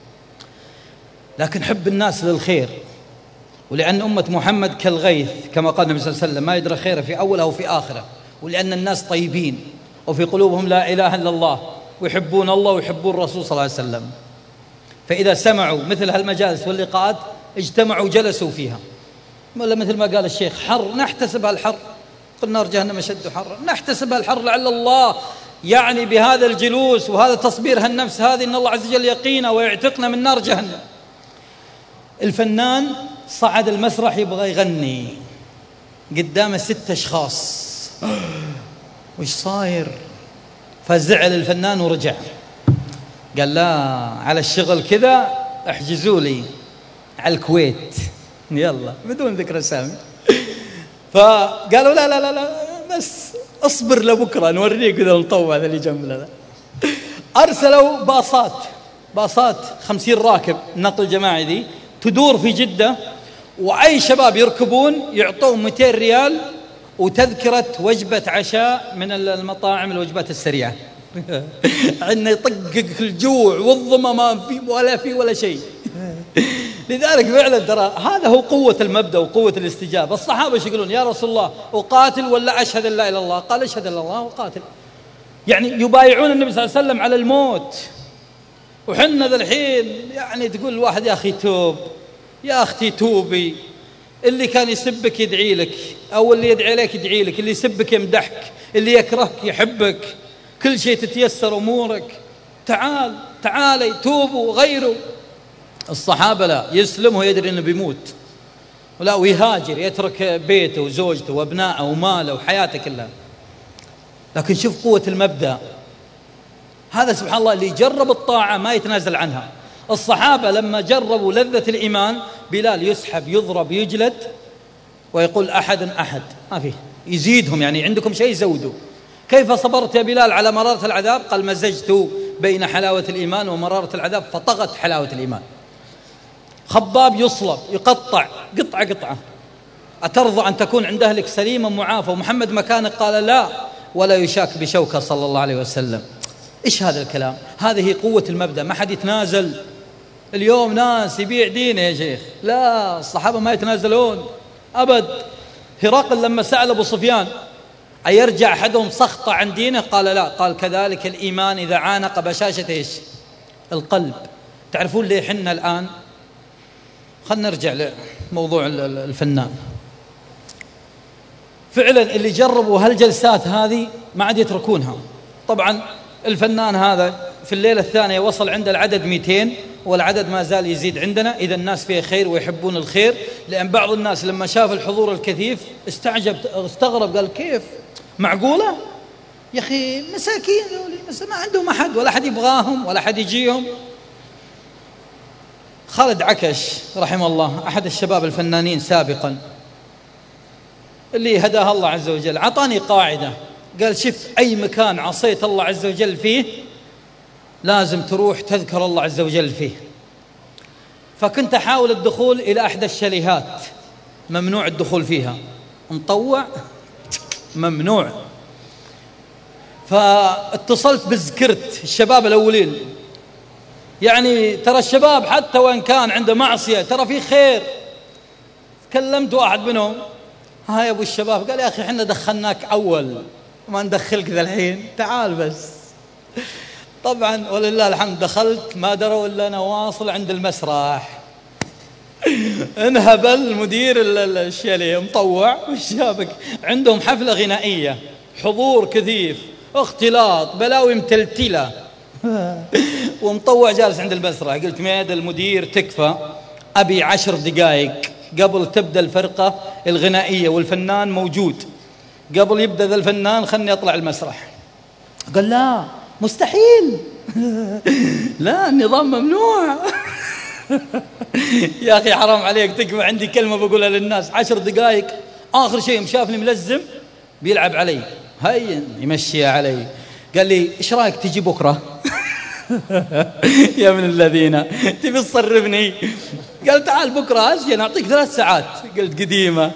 لكن حب الناس للخير، ولأن أمة محمد كالغيث كما قال النبي صلى الله عليه وسلم، ما يدري خيره في أوله وفي آخره. ولأن الناس طيبين وفي قلوبهم لا إله إلا الله، ويحبون الله ويحبون الرسول صلى الله عليه وسلم، فإذا سمعوا مثل هالمجالس واللقاءات اجتمعوا وجلسوا فيها. ولا مثل ما قال الشيخ، حر نحتسب هالحر، قل نار جهنم أشد حرا، نحتسب هالحر لعل الله يعني بهذا الجلوس وهذا تصبير هالنفس هذه إن الله عز وجل يقينا ويعتقنا من نار جهنم. الفنان صعد المسرح يبغى يغني قدامه 6 أشخاص، وش صاير؟ فزعل الفنان ورجع، قال لا على الشغل كذا احجزوا لي على الكويت، يلا بدون ذكر اسامي. فقالوا لا لا لا لا بس اصبر لبكره نوريك كذا نطوع اللي جنبنا. ارسلوا باصات 50 راكب نقل جماعي ذي تدور في جدة، واي شباب يركبون يعطون 200 ريال وتذكرة وجبة عشاء من المطاعم الوجبات السريعة. عندنا يطقق الجوع والظما، ما في ولا شيء. لذلك فعلا ترى هذا هو قوة المبدأ وقوة الاستجابة. الصحابة يقولون يا رسول الله أقاتل ولا أشهد أن لا إله إلا الله؟ قال أشهد أن لا إله إلا الله وقاتل. يعني يبايعون النبي صلى الله عليه وسلم على الموت. وحنا ذا الحين يعني تقول الواحد يا أخي توب، يا أختي توبي، اللي كان يسبك يدعي لك، أو اللي يدعي لك يدعي لك، اللي يسبك يمدحك، اللي يكرهك يحبك، كل شيء تتيسر أمورك. تعالي توبوا غيروا. الصحابة لا، يسلم ويدري أنه بيموت، ولا ويهاجر، يترك بيته وزوجته وابنائه وماله وحياته كلها. لكن شوف قوة المبدأ هذا، سبحان الله، اللي يجرب الطاعة ما يتنازل عنها. الصحابة لما جربوا لذة الإيمان، بلال يسحب يضرب يجلد ويقول أحد ما فيه، يزيدهم يعني عندكم شيء زودوا. كيف صبرت يا بلال على مرارة العذاب؟ قال مزجت بين حلاوة الإيمان ومرارة العذاب فطغت حلاوة الإيمان. خباب يصلب يقطع قطعة، أترضى أن تكون عند أهلك سليما معافى ومحمد مكانك؟ قال لا، ولا يشاك بشوكة صلى الله عليه وسلم. إيش هذا الكلام؟ هذه قوة المبدأ، ما حد يتنازل. اليوم ناس يبيع دينه يا شيخ، لا، الصحابة ما يتنازلون أبد. هرقل لما سأل أبو سفيان أيرجع أحدهم سخطة عن دينه؟ قال لا، قال كذلك الإيمان إذا عانق بشاشة إيش؟ القلب. تعرفون ليه حنا الآن؟ خلنا نرجع لموضوع الفنان. فعلا اللي جربوا هالجلسات هذه ما عاد يتركونها. طبعا الفنان هذا في الليلة الثانية وصل عند العدد 200، والعدد ما زال يزيد عندنا. إذا الناس فيها خير ويحبون الخير، لأن بعض الناس لما شاف الحضور الكثيف استغرب، قال كيف معقولة يا أخي؟ مساكين ذولي، ما عندهم أحد، ولا أحد يبغاهم ولا أحد يجيهم. خالد عكش رحمه الله، أحد الشباب الفنانين سابقا اللي هداه الله عز وجل، عطاني قاعدة، قال شوف أي مكان عصيت الله عز وجل فيه لازم تروح تذكر الله عز وجل فيه. فكنت أحاول الدخول إلى أحدى الشاليهات، ممنوع الدخول فيها، مطوع ممنوع. فاتصلت بذكرت الشباب الأولين، يعني ترى الشباب حتى وإن كان عنده معصية ترى في خير. كلمت واحد منهم، ها يا أبو الشباب، قال يا أخي حنا دخلناك أول، ما ندخلك ذا الحين، تعال بس. طبعا ولله الحمد دخلت، ما دروا إلا أنا واصل عند المسرح، انهبل مدير الشاليه مطوع والشابك عندهم حفلة غنائية، حضور كثيف، اختلاط، بلاوي متلتلة، ومطوع جالس عند المسرح. قلت ميد المدير تكفى، أبي 10 دقائق قبل تبدأ الفرقة الغنائية والفنان موجود، قبل يبدأ ذا الفنان خلني أطلع المسرح. قال لا مستحيل، لا النظام ممنوع. يا أخي حرام عليك، تكفى عندي كلمة بقولها للناس، 10 دقائق. آخر شيء مشافني ملزم بيلعب علي، هين يمشي علي، قال لي إيش رأيك تجي بكرة؟ يا من الذين تبي تصرفني. قال تعال بكرة أجي نعطيك 3 ساعات. قلت قديمة.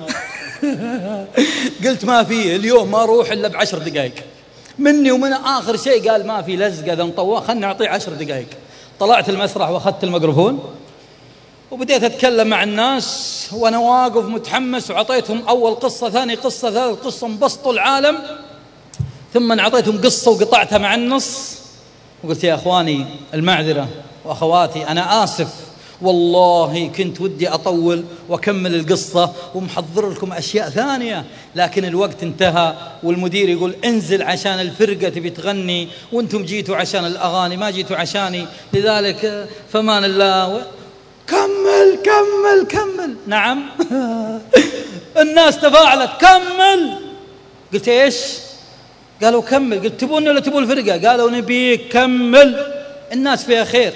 قلت ما في اليوم ما أروح إلا ب10 دقائق مني ومن آخر شيء. قال ما في لزقة ذا مطوع، خلنا نعطيه 10 دقائق. طلعت المسرح وأخذت الميكروفون وبديت أتكلم مع الناس وأنا واقف متحمس، وعطيتهم أول قصة، ثاني قصة، ثالث قصة، انبسطوا العالم. ثم أعطيتهم قصة وقطعتها مع النص وقلت يا أخواني المعذرة وأخواتي، أنا آسف والله كنت ودي أطول وأكمل القصة ومحضر لكم أشياء ثانية، لكن الوقت انتهى، والمدير يقول انزل عشان الفرقة تبي تغني، وانتم جيتوا عشان الأغاني ما جيتوا عشاني، لذلك فمان الله. كمل كمل كمل. نعم. الناس تفاعلت كمل. قلت ايش؟ قالوا كمل. قلت تبون ولا تبون الفرقة؟ قالوا نبيك كمل، الناس فيها خير.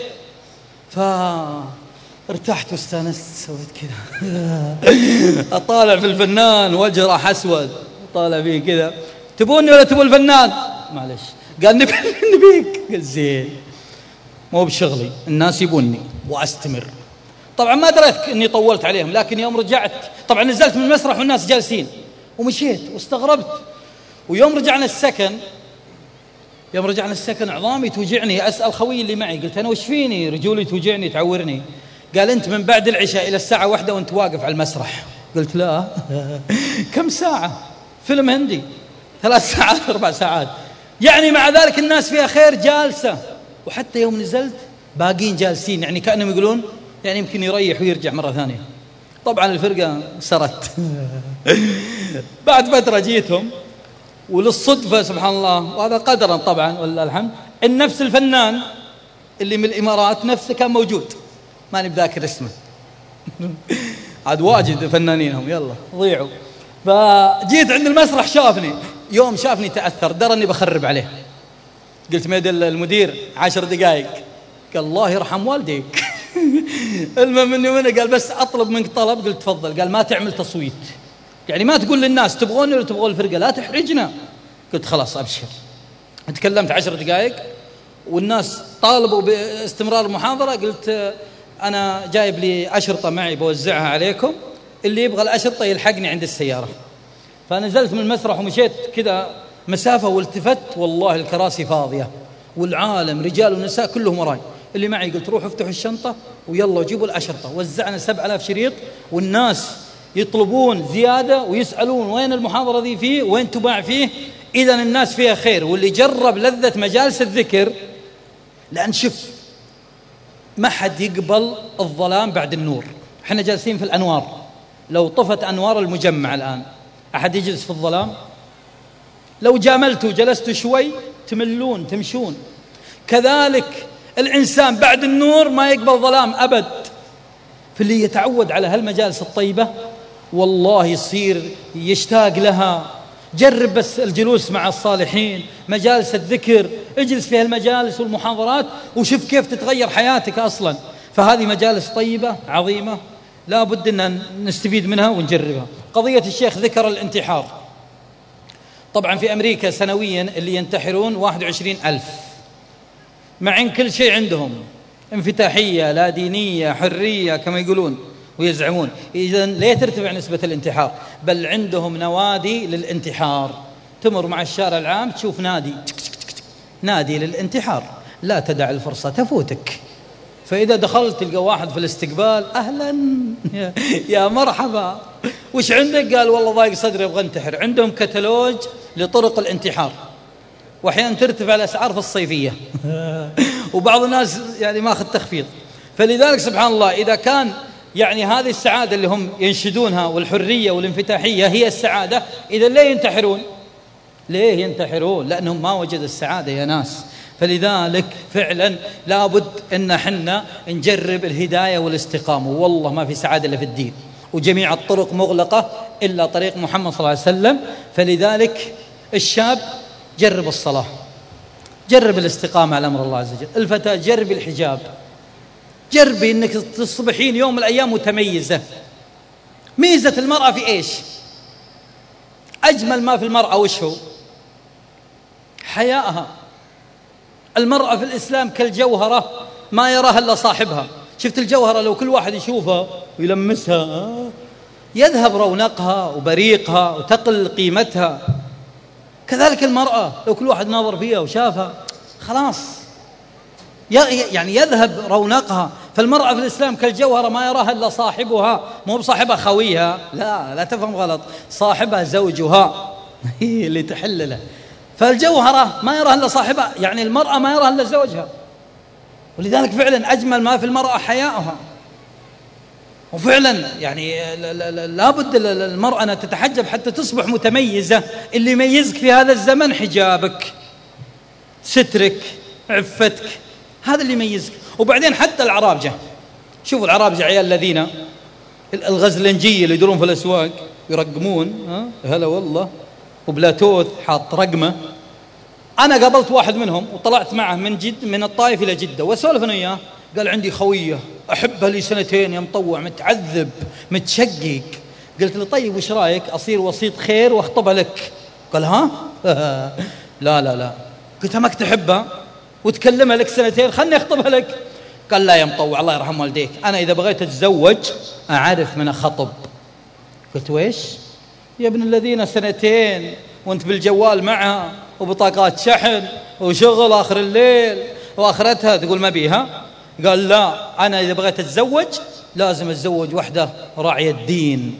فارتحت واستانست، سويت كذا. أطالع في الفنان وجه راح أسود، طالع فيه كذا، تبوني ولا تبون الفنان؟ معلش. قال نبيك. قلت زين، مو بشغلي، الناس يبوني وأستمر. طبعا ما دريت أني طولت عليهم، لكن يوم رجعت طبعا نزلت من المسرح والناس جالسين ومشيت واستغربت. ويوم رجعنا السكن عظامي توجعني، أسأل خوي اللي معي، قلت أنا وش فيني؟ رجولي توجعني تعورني. قال أنت من بعد العشاء إلى الساعة 1 وأنت واقف على المسرح. قلت لا. كم ساعة؟ فيلم هندي 3 ساعات 4 ساعات. يعني مع ذلك الناس فيها خير جالسة، وحتى يوم نزلت باقين جالسين، يعني كأنهم يقولون يعني يمكن يريح ويرجع مرة ثانية. طبعا الفرقة سرت. بعد فترة جيتهم، وللصدفة سبحان الله وهذا قدرا طبعا ولله الحمد، إن نفس الفنان اللي من الإمارات نفسه كان موجود، ماني بذاكر اسمه. عاد واجد فنانين هم، يلا ضيعوا. فجيت عند المسرح، شافني، يوم شافني تأثر، درى أني بخرب عليه. قلت ميد المدير 10 دقائق. قال الله يرحم والديك. المهم مني ومنه، قال بس أطلب منك طلب. قلت تفضل. قال ما تعمل تصويت، يعني ما تقول للناس تبغوني ولا تبغون الفرقة، لا تحرجنا. قلت خلاص أبشر. تكلمت 10 دقائق والناس طالبوا باستمرار المحاضرة. قلت أنا جايب لي أشرطة معي بوزعها عليكم، اللي يبغى الأشرطة يلحقني عند السيارة. فنزلت من المسرح ومشيت كذا مسافة، والتفت والله الكراسي فاضية، والعالم رجال ونساء كلهم وراي. اللي معي قلت روحوا افتحوا الشنطة ويلا جيبوا الأشرطة. وزعنا 7000 شريط، والناس يطلبون زيادة ويسألون وين المحاضرة ذي فيه، وين تباع فيه. إذن الناس فيها خير. واللي جرب لذة مجالس الذكر، لأن شوف ما حد يقبل الظلام بعد النور. احنا جالسين في الأنوار، لو طفت أنوار المجمع الآن أحد يجلس في الظلام؟ لو جاملتوا جلستوا شوي تملون تمشون. كذلك الإنسان بعد النور ما يقبل ظلام أبد. فاللي يتعود على هالمجالس الطيبة والله يصير يشتاق لها. جرب بس الجلوس مع الصالحين، مجالس الذكر، اجلس في هالمجالس والمحاضرات وشوف كيف تتغير حياتك أصلا. فهذه مجالس طيبة عظيمة لا بد أن نستفيد منها ونجربها. قضية الشيخ ذكر الانتحار. طبعا في أمريكا سنويا اللي ينتحرون 21,000، مع إن كل شيء عندهم انفتاحية لا دينية حرية كما يقولون ويزعمون. إذن ليه ترتفع نسبة الانتحار؟ بل عندهم نوادي للانتحار. تمر مع الشارع العام تشوف نادي للانتحار، لا تدع الفرصة تفوتك. فإذا دخلت تلقى واحد في الاستقبال، أهلا يا مرحبا، وش عندك؟ قال والله ضايق صدري أبغى انتحر. عندهم كتالوج لطرق الانتحار، وأحيانا ترتفع الأسعار في الصيفية وبعض الناس يعني ما أخذ تخفيض. فلذلك سبحان الله إذا كان يعني هذه السعادة اللي هم ينشدونها والحرية والانفتاحية هي السعادة، إذا ليه ينتحرون؟ ليه ينتحرون؟ لأنهم ما وجدوا السعادة يا ناس. فلذلك فعلا لابد أن حنا نجرب الهداية والاستقامة. والله ما في سعادة إلا في الدين، وجميع الطرق مغلقة إلا طريق محمد صلى الله عليه وسلم. فلذلك الشاب جرب الصلاة، جرب الاستقامة على أمر الله عز وجل. الفتاة جرب الحجاب، جربي أنك تصبحين يوم من الأيام متميزة. ميزة المرأة في إيش؟ أجمل ما في المرأة وش هو؟ حياءها. المرأة في الإسلام كالجوهرة ما يراها إلا صاحبها. شفت الجوهرة لو كل واحد يشوفها ويلمسها يذهب رونقها وبريقها وتقل قيمتها. كذلك المرأة لو كل واحد ناظر فيها وشافها خلاص يعني يذهب رونقها. فالمرأة في الإسلام كالجوهرة ما يراها إلا صاحبها، مو بصاحبها خويها، لا تفهم غلط، صاحبها زوجها هي اللي تحل له. فالجوهرة ما يراها إلا صاحبها، يعني المرأة ما يراها إلا زوجها. ولذلك فعلا أجمل ما في المرأة حياءها. وفعلا يعني لابد المرأة أن تتحجب حتى تصبح متميزة. اللي يميزك في هذا الزمن حجابك، سترك، عفتك، هذا اللي يميزك. وبعدين حتى العرابجة، شوفوا العرابجة عيال الذين الغزلنجية اللي يدورون في الأسواق يرقمون، هلا والله، وبلاتوث حاط رقمه. أنا قابلت واحد منهم وطلعت معه من الطائف إلى جدة وأسولف أنا وياه. قال عندي خوية أحبها لي 2 يا مطوع، متعذب متشقق. قلت له طيب وش رايك أصير وسيط خير واخطبها لك؟ قال ها لا. قلت ما تحبها وتكلمها لك 2 خلني أخطبها لك. قال لا يا مطوع الله يرحم والديك، أنا إذا بغيت أتزوج أعرف من أخطب. قلت ويش يا ابن الذين 2 وانت بالجوال معها وبطاقات شحن وشغل آخر الليل وآخرتها تقول ما بيها؟ قال لا، أنا إذا بغيت أتزوج لازم أتزوج وحدة راعية الدين.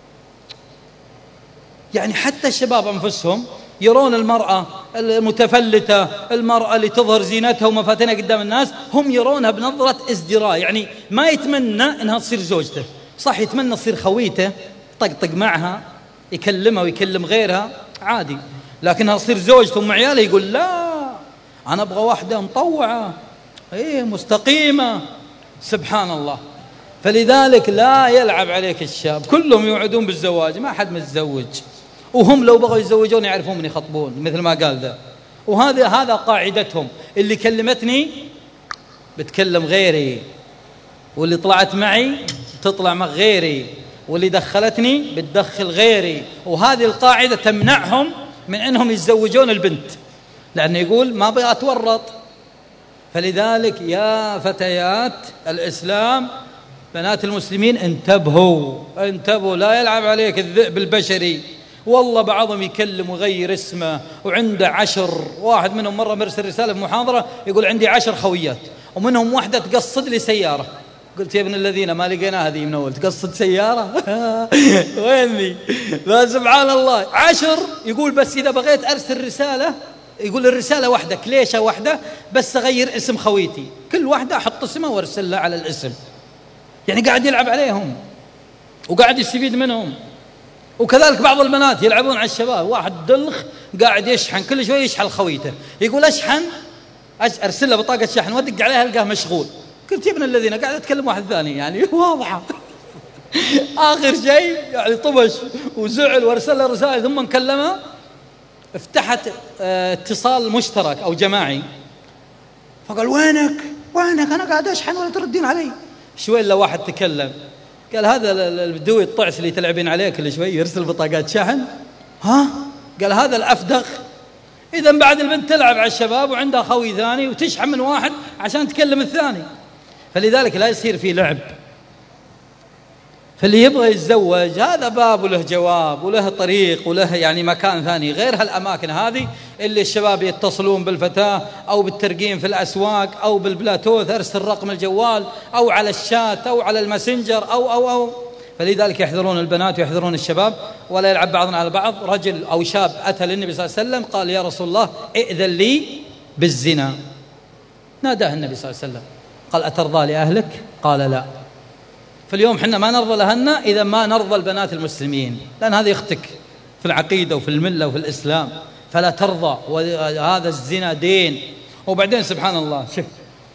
يعني حتى الشباب أنفسهم يرون المرأة المتفلتة، المرأة اللي تظهر زينتها ومفاتنها قدام الناس، هم يرونها بنظرة ازدراء. يعني ما يتمنى أنها تصير زوجته، صح يتمنى تصير خويته، طقطق معها، يكلمها ويكلم غيرها عادي، لكنها تصير زوجته ومع عياله يقول لا أنا أبغى واحدة مطوعة مستقيمة. سبحان الله. فلذلك لا يلعب عليك الشاب، كلهم يوعدون بالزواج، ما حد متزوج، وهم لو بغوا يتزوجون يعرفون من يخطبون مثل ما قال ذا. وهذا قاعدتهم، اللي كلمتني بتكلم غيري، واللي طلعت معي تطلع مع غيري، واللي دخلتني بتدخل غيري. وهذه القاعدة تمنعهم من أنهم يتزوجون البنت، لأنه يقول ما بغى أتورط. فلذلك يا فتيات الإسلام بنات المسلمين انتبهوا، لا يلعب عليك الذئب البشري والله بعضهم يكلم ويغير اسمه وعنده 10. واحد منهم مرة مرسل رسالة في محاضرة يقول عندي 10 خويات ومنهم واحدة تقصد لي سيارة. قلت يا ابن الذين ما لقينا هذه من أول تقصد سيارة وين ذي؟ فسبحان الله 10. يقول بس إذا بغيت أرسل رسالة، يقول الرسالة واحدة كليشة واحدة بس أغير اسم خويتي، كل واحدة أحط اسمها وأرسل لها على الاسم. يعني قاعد يلعب عليهم وقاعد يستفيد منهم. وكذلك بعض البنات يلعبون على الشباب، واحد دلخ قاعد يشحن كل شوي يشحن خويته، يقول أشحن أرسل له بطاقة شحن وأدق عليها ألقاه مشغول. قلت يا ابن الذين قاعد أتكلم واحد ثاني يعني واضحة. آخر شيء يعني طبش وزعل وارسل له رسائل، ثم نكلمه افتحت اتصال مشترك أو جماعي، فقال وينك أنا قاعد أشحن ولا تردين علي. شوي إلا واحد تكلم قال هذا البدوي الطعس اللي تلعبين عليه كل شوي يرسل بطاقات شحن. ها قال هذا الأفدخ. إذا بعد البنت تلعب على الشباب وعندها خوي ثاني وتشحن من واحد عشان تكلم الثاني. فلذلك لا يصير فيه لعب. فاللي يبغى يتزوج هذا باب وله جواب وله طريق وله يعني مكان ثاني غير هالأماكن هذه اللي الشباب يتصلون بالفتاة أو بالترقيم في الأسواق أو بالبلاتوث أرسل رقم الجوال أو على الشات أو على الماسنجر أو. فلذلك يحذرون البنات ويحذرون الشباب ولا يلعب بعضنا على بعض. رجل أو شاب أتى للنبي صلى الله عليه وسلم قال يا رسول الله ائذن لي بالزنا. ناداه النبي صلى الله عليه وسلم قال أترضى لأهلك؟ قال لا. فاليوم حنا ما نرضى لهن إذا ما نرضى البنات المسلمين، لأن هذه أختك في العقيدة وفي الملة وفي الإسلام، فلا ترضى. وهذا الزنا دين. وبعدين سبحان الله شوف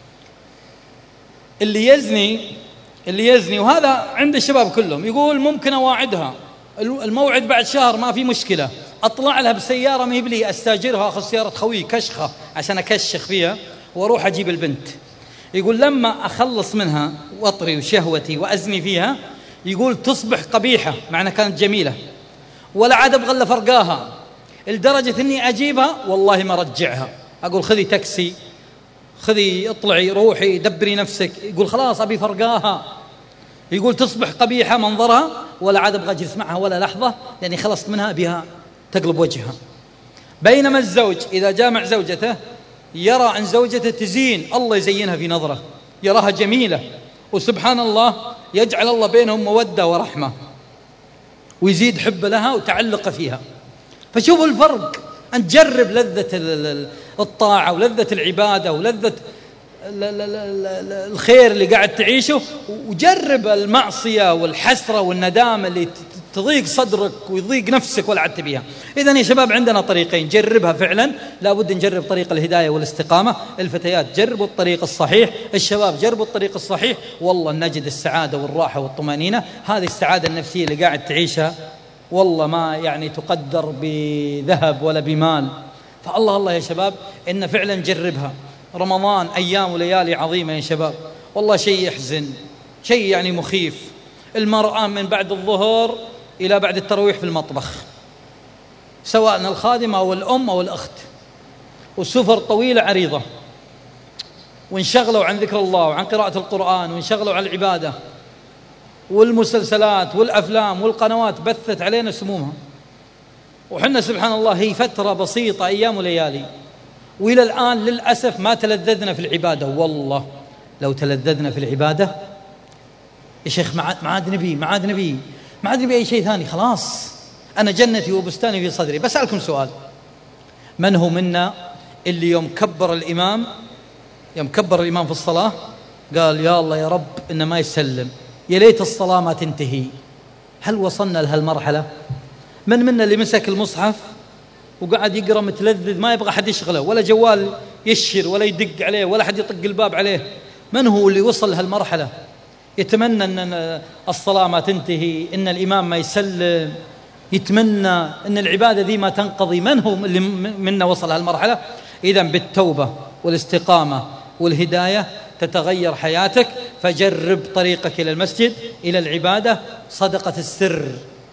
اللي يزني وهذا عند الشباب كلهم يقول ممكن أواعدها الموعد بعد شهر ما في مشكلة، أطلع لها بسيارة ما هي بلي أستاجرها أخذ سيارة خوي كشخة عشان أكشخ فيها وأروح أجيب البنت. يقول لما أخلص منها وطري وشهوتي وأزني فيها يقول تصبح قبيحة معنى كانت جميلة ولا عاد أبغى إلا فرقاها، لدرجة أني أجيبها والله ما رجعها. أقول خذي تاكسي، خذي اطلعي روحي دبري نفسك. يقول خلاص أبي فرقاها. يقول تصبح قبيحة منظرها ولا عاد أبغى أجلس معها ولا لحظة لأني خلصت منها بها تقلب وجهها. بينما الزوج إذا جامع زوجته يرى أن زوجته تزين الله يزينها في نظره، يراها جميلة وسبحان الله يجعل الله بينهم مودة ورحمة ويزيد حب لها وتعلق فيها. فشوفوا الفرق، أن تجرب لذة الطاعة ولذة العبادة ولذة الخير اللي قاعد تعيشه، وجرب المعصية والحسرة والندامة اللي تضيق صدرك ويضيق نفسك ولا عدت بها. إذن يا شباب عندنا طريقين جربها فعلا، لابد نجرب طريق الهداية والاستقامة. الفتيات جربوا الطريق الصحيح، الشباب جربوا الطريق الصحيح، والله نجد السعادة والراحة والطمأنينة. هذه السعادة النفسية اللي قاعد تعيشها والله ما يعني تقدر بذهب ولا بمال. فالله الله يا شباب إن فعلا جربها. رمضان أيام وليالي عظيمة يا شباب، والله شيء يحزن، شيء يعني مخيف. المرأة من بعد الظهر إلى بعد التراويح في المطبخ، سواء الخادمة أو الأم أو الأخت، والسفر طويلة عريضة، وانشغلوا عن ذكر الله وعن قراءة القرآن وانشغلوا عن العبادة، والمسلسلات والأفلام والقنوات بثت علينا سمومها. وحنا سبحان الله هي فترة بسيطة أيام وليالي، وإلى الآن للأسف ما تلذذنا في العبادة. والله لو تلذذنا في العبادة يا شيخ ما عاد نبي أي شيء ثاني. خلاص أنا جنتي وبستاني في صدري. بسألكم سؤال، من هو منا اللي يوم كبر الإمام في الصلاة قال يا الله يا رب إنه ما يسلم، يا ليت الصلاة ما تنتهي؟ هل وصلنا لهالمرحلة؟ من منا اللي مسك المصحف وقعد يقرأ متلذذ ما يبغى حد يشغله ولا جوال يشر ولا يدق عليه ولا حد يطق الباب عليه؟ من هو اللي وصل لهالمرحلة يتمنى أن الصلاة ما تنتهي، إن الإمام ما يسلم، يتمنى أن العبادة ذي ما تنقضي؟ من هو اللي منا وصل هالمرحلة؟ إذن بالتوبة والاستقامة والهداية تتغير حياتك. فجرب طريقك إلى المسجد إلى العبادة، صدقة السر.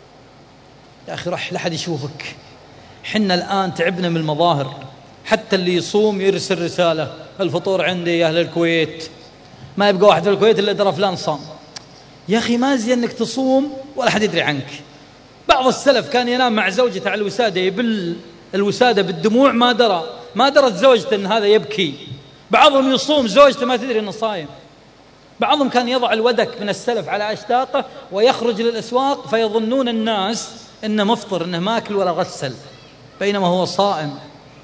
يا أخي رح لحد يشوفك. حنا الآن تعبنا من المظاهر، حتى اللي يصوم يرسل رسالة الفطور عندي يا أهل الكويت، ما يبقى واحد في الكويت إلا درى فلان صام. يا أخي ما زي أنك تصوم ولا حد يدري عنك، بعض السلف كان ينام مع زوجته على الوسادة، يبل الوسادة بالدموع، ما درت زوجته أن هذا يبكي. بعضهم يصوم زوجته ما تدري أنه صايم. بعضهم كان يضع الودك من السلف على أشداقه ويخرج للأسواق فيظنون الناس أنه مفطر، أنه ما أكل ولا غسل، بينما هو صائم.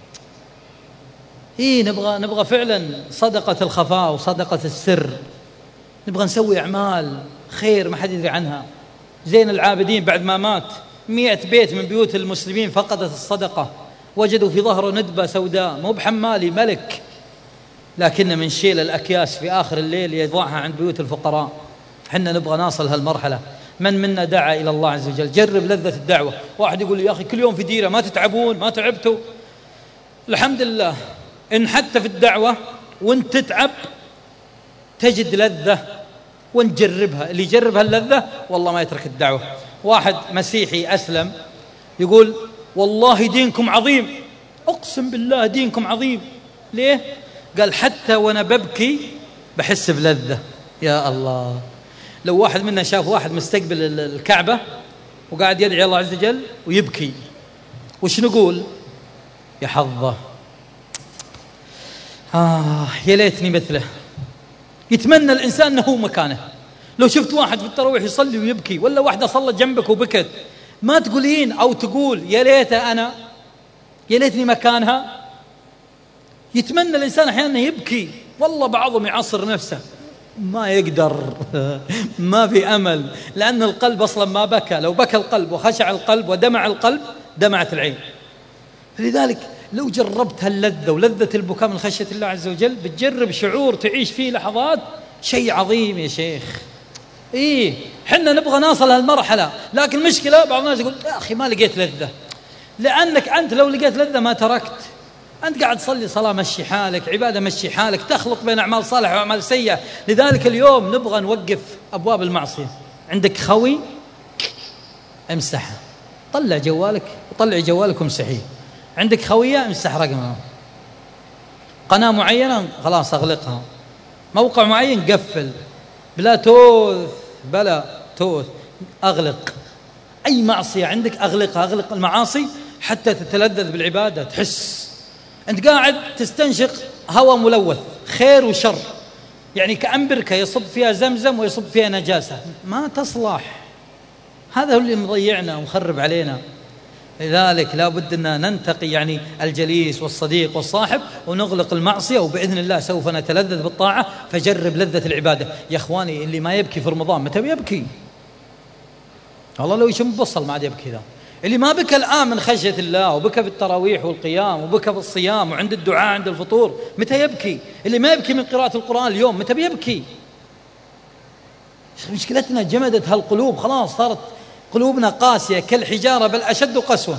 نبغى فعلا صدقة الخفاء وصدقة السر، نبغى نسوي أعمال خير ما حد يدري عنها. زين العابدين بعد ما مات 100 بيت من بيوت المسلمين فقدت الصدقة، وجدوا في ظهره ندبة سوداء، مو بحمالي ملك، لكن من شيل الأكياس في آخر الليل يضعها عند بيوت الفقراء. حنا نبغى نصل هالمرحلة. من منا دعا إلى الله عز وجل؟ جرب لذة الدعوة. واحد يقول لي يا أخي كل يوم في ديرة، ما تتعبون؟ ما تعبتوا؟ الحمد لله إن حتى في الدعوة وانت تتعب تجد لذة ونجربها. اللي يجرب هاللذة والله ما يترك الدعوة. واحد مسيحي أسلم يقول والله دينكم عظيم، أقسم بالله دينكم عظيم. ليه؟ قال حتى وأنا ببكي بحس بلذة. يا الله، لو واحد منا شاف واحد مستقبل الكعبة وقاعد يدعي الله عز وجل ويبكي، وش نقول؟ يا حظه، يا ليتني مثله. يتمنى الإنسان أنه هو مكانه. لو شفت واحد في التراويح يصلي ويبكي، ولا واحدة صلت جنبك وبكت، ما تقولين أو تقول يا ليت أنا، يا ليتني مكانها. يتمنى الإنسان أحيانا يبكي، والله بعضهم يعصر نفسه ما يقدر ما في أمل، لأن القلب أصلا ما بكى. لو بكى القلب وخشع القلب ودمع القلب دمعت العين. لذلك لو جربت هاللذة ولذة البكاء من خشية الله عز وجل، بتجرب شعور تعيش فيه لحظات شيء عظيم يا شيخ. حنا نبغى نوصل هالمرحلة، لكن المشكلة بعض الناس يقول يا أخي ما لقيت لذة. لأنك أنت لو لقيت لذة ما تركت. أنت قاعد تصلي صلاة مشي حالك، عبادة مشي حالك، تخلط بين أعمال صالحة وأعمال سيئة. لذلك اليوم نبغى نوقف أبواب المعصية. عندك خوي امسحه، طلع جوالك وطلعي جوالك وامسحيه. عندك خوية امسح رقمها. قناة معينة خلاص أغلقها. موقع معين قفل. بلا توث بلا توث أغلق. أي معصية عندك أغلقها. أغلق المعاصي حتى تتلذذ بالعبادة. تحس أنت قاعد تستنشق هواء ملوث خير وشر، يعني كأنبركة يصب فيها زمزم ويصب فيها نجاسة، ما تصلح. هذا هو اللي مضيعنا ومخرب علينا. لذلك لا بد أن ننتقي يعني الجليس والصديق والصاحب، ونغلق المعصية، وبإذن الله سوف نتلذذ بالطاعة. فجرب لذة العبادة يا إخواني. اللي ما يبكي في رمضان متى بيبكي؟ والله لو يشم بصل ما عاد يبكي ذا. اللي ما بكى الآن من خشية الله، وبكى في التراويح والقيام، وبكى في الصيام وعند الدعاء عند الفطور، متى يبكي؟ اللي ما يبكي من قراءة القرآن اليوم متى بيبكي؟ مشكلتنا جمدت هالقلوب، خلاص صارت قلوبنا قاسية كالحجارة بل أشد قسوة.